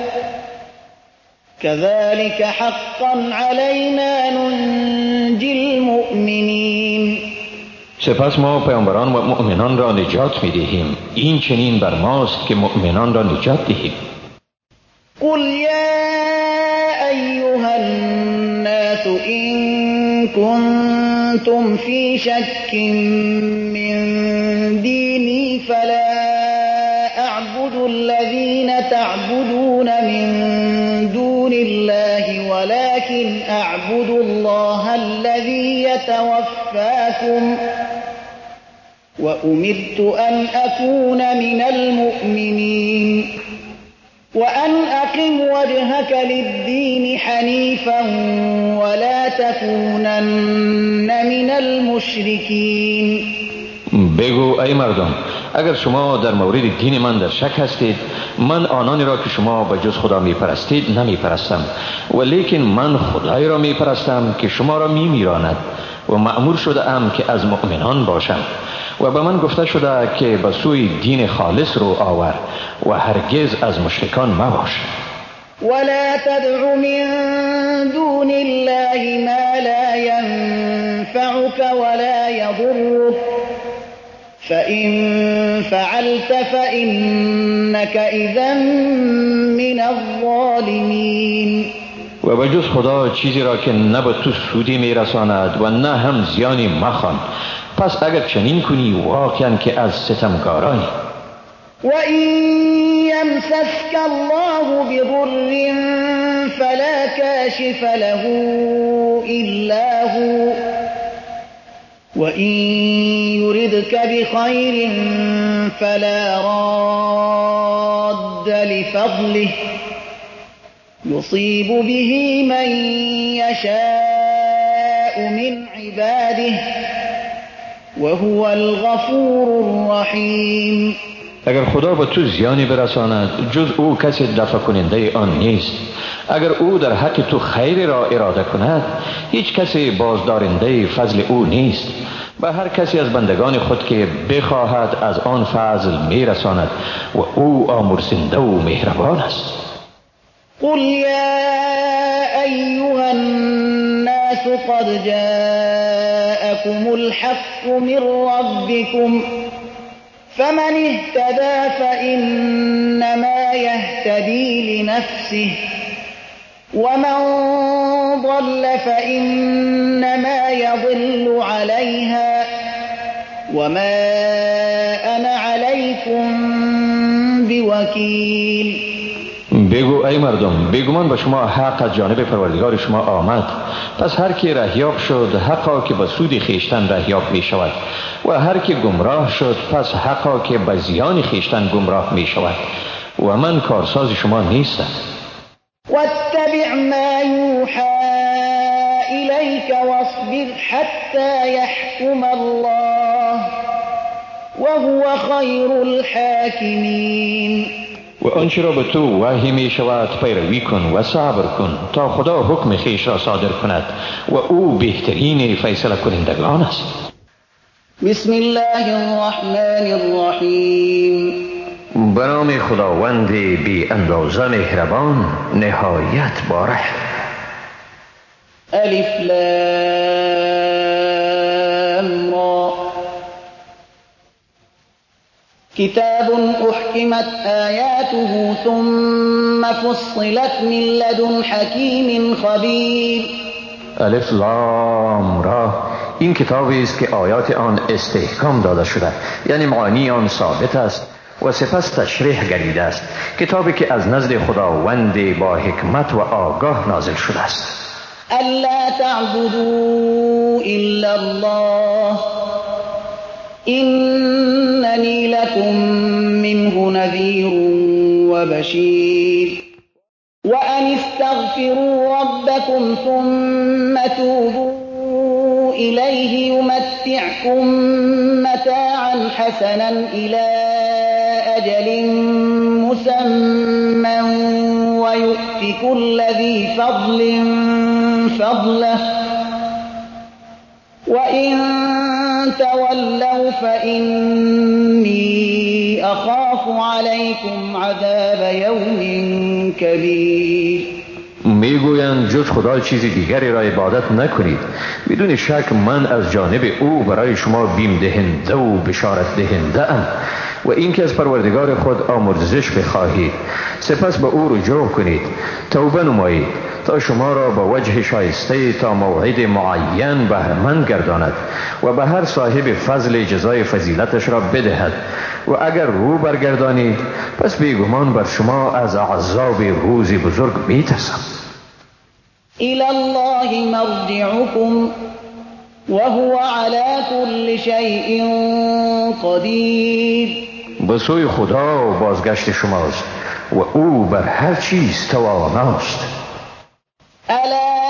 كذلك حقا علينا ننجي المؤمنین. سپس ما پیامبران و مؤمنان را نجات می‌دهیم، این چنین بر ماست که مؤمنان را نجات دهیم. قل یا ایها الناس ان کنتم فی شک من دینی فلا اعبد الذین تعبدون من دون الله ولكن اعبد الله الذي يتوفاكم وأمرت أن أكون من المؤمنين وأن أقم وجهك للدين حنيفا ولا تكونن من المشركين. بگو ای مردم، اگر شما در مورد دین من در شک هستید، من آنانی را که شما به جز خدا می پرستید نمی پرستم، ولیکن من خدای را می پرستم که شما را می میراند و مأمور شده ام که از مؤمنان باشم و به من گفته شده که به سوی دین خالص رو آور و هرگز از مشرکان مباش. ولا تدع من دون الله ما لا ينفعك ولا يضرك فإن فعلت فإنك إذا من الظالمين. و به جز خدا چیزی را که نه به تو سودی میرساند و نه هم زیانی مخوان، پس اگر چنین کنی واقعا که از ستمکارانی. و این یمسسک الله بضر فلا کاشف له الا هو وَإِن يُرِدْكَ بِخَيْرٍ فَلَا رَادَّ لِفَضْلِهِ يُصِيبُ بِهِ مَن يَشَاءُ مِنْ عِبَادِهِ وَهُوَ الْغَفُورُ الرَّحِيمُ. اگر خدا به تو زیانی برساند جز او کسی دفع کننده آن نیست. اگر او در حق تو خیر را اراده کند هیچ کسی بازدارنده فضل او نیست. به هر کسی از بندگان خود که بخواهد از آن فضل میرساند و او آمرزنده و مهربان است. قل یا ایها الناس قد جاءكم الحق من ربكم فمن اهتدى فإنما يهتدي لنفسه ومن ضل فإنما يضل عليها وما أنا عليكم بوكيل. بگو ای مردم، بیگمان به شما حق از جانب پروردگار شما آمد، پس هر کی رهیاب شد حقا که به سود خیشتن رهیاب می شود و هر کی گمراه شد پس حقا که به زیان خیشتن گمراه می شود و من کارساز شما نیستم. واتبع ما یوحى إليك واصبر حتى يحكم الله وهو خیر الحاکمین. و آنچه را به تو وحی می شود پیروی کن و صبر کن تا خدا حکم خیش را صادر کند و او بهترین فیصله کنندگان است. بسم الله الرحمن الرحیم. به نام خداوند بی اندازه مهربان نهایت باره. الف لام را. كتاب أحكمت آياته ثم فصلت من لدن حكيم خبير. الف لام را، این کتابی است که آیات آن استحکام داده شده، یعنی معانی آن ثابت است و سپس تشریح گردیده است. کتابی که از نزد خداوند با حکمت و آگاه نازل شده است. الا تعبدوا الا الله إنني لكم منه نذير وبشير وأن استغفروا ربكم ثم توبوا إليه يمتعكم متاعا حسنا إلى أجل مسمى ويؤت كل ذي فضل فضله وإن تولوا فإني أخاف عليكم عذاب يوم كبير. میگویند جز خدا چیز دیگری را عبادت نکنید. بدون شک من از جانب او برای شما بیم دهنده و بشارت دهنده ام و اینکه از پروردگار خود آمرزش بخواهید سپس به او رجوع کنید، توبه نمایید تا شما را به وجه شایسته تا موعد معین بهره‌مند گرداند و به هر صاحب فضل جزای فضیلتش را بدهد و اگر رو برگردانید پس بیگمان بر شما از عذاب روز بزرگ میترسم. إلى الله مرجعكم وهو على كل شيء قدير. به سوی خدا بازگشت شماست و او بر هر چیز تواناست. ألا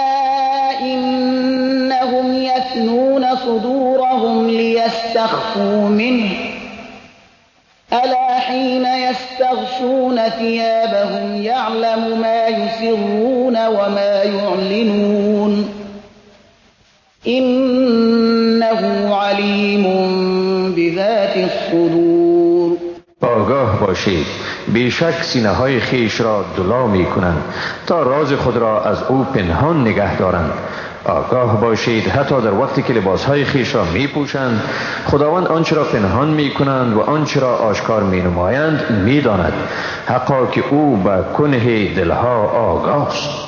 إنهم يثنون صدورهم ليستخفوا منه ألا حين يستغشون ثيابهم يعلم ما يسرون وما يعلنون إنه عليم بذات الصدور. آگاه باشید بیشک سینه های خیش را دلا می کنند تا راز خود را از او پنهان نگه دارند. آگاه باشید حتی در وقتی که لباس های خیش را می پوشند خداوند آنچه را پنهان می کنند و آنچه را آشکار می نمایند می داند، حقا که او به کنه دلها آگاه است.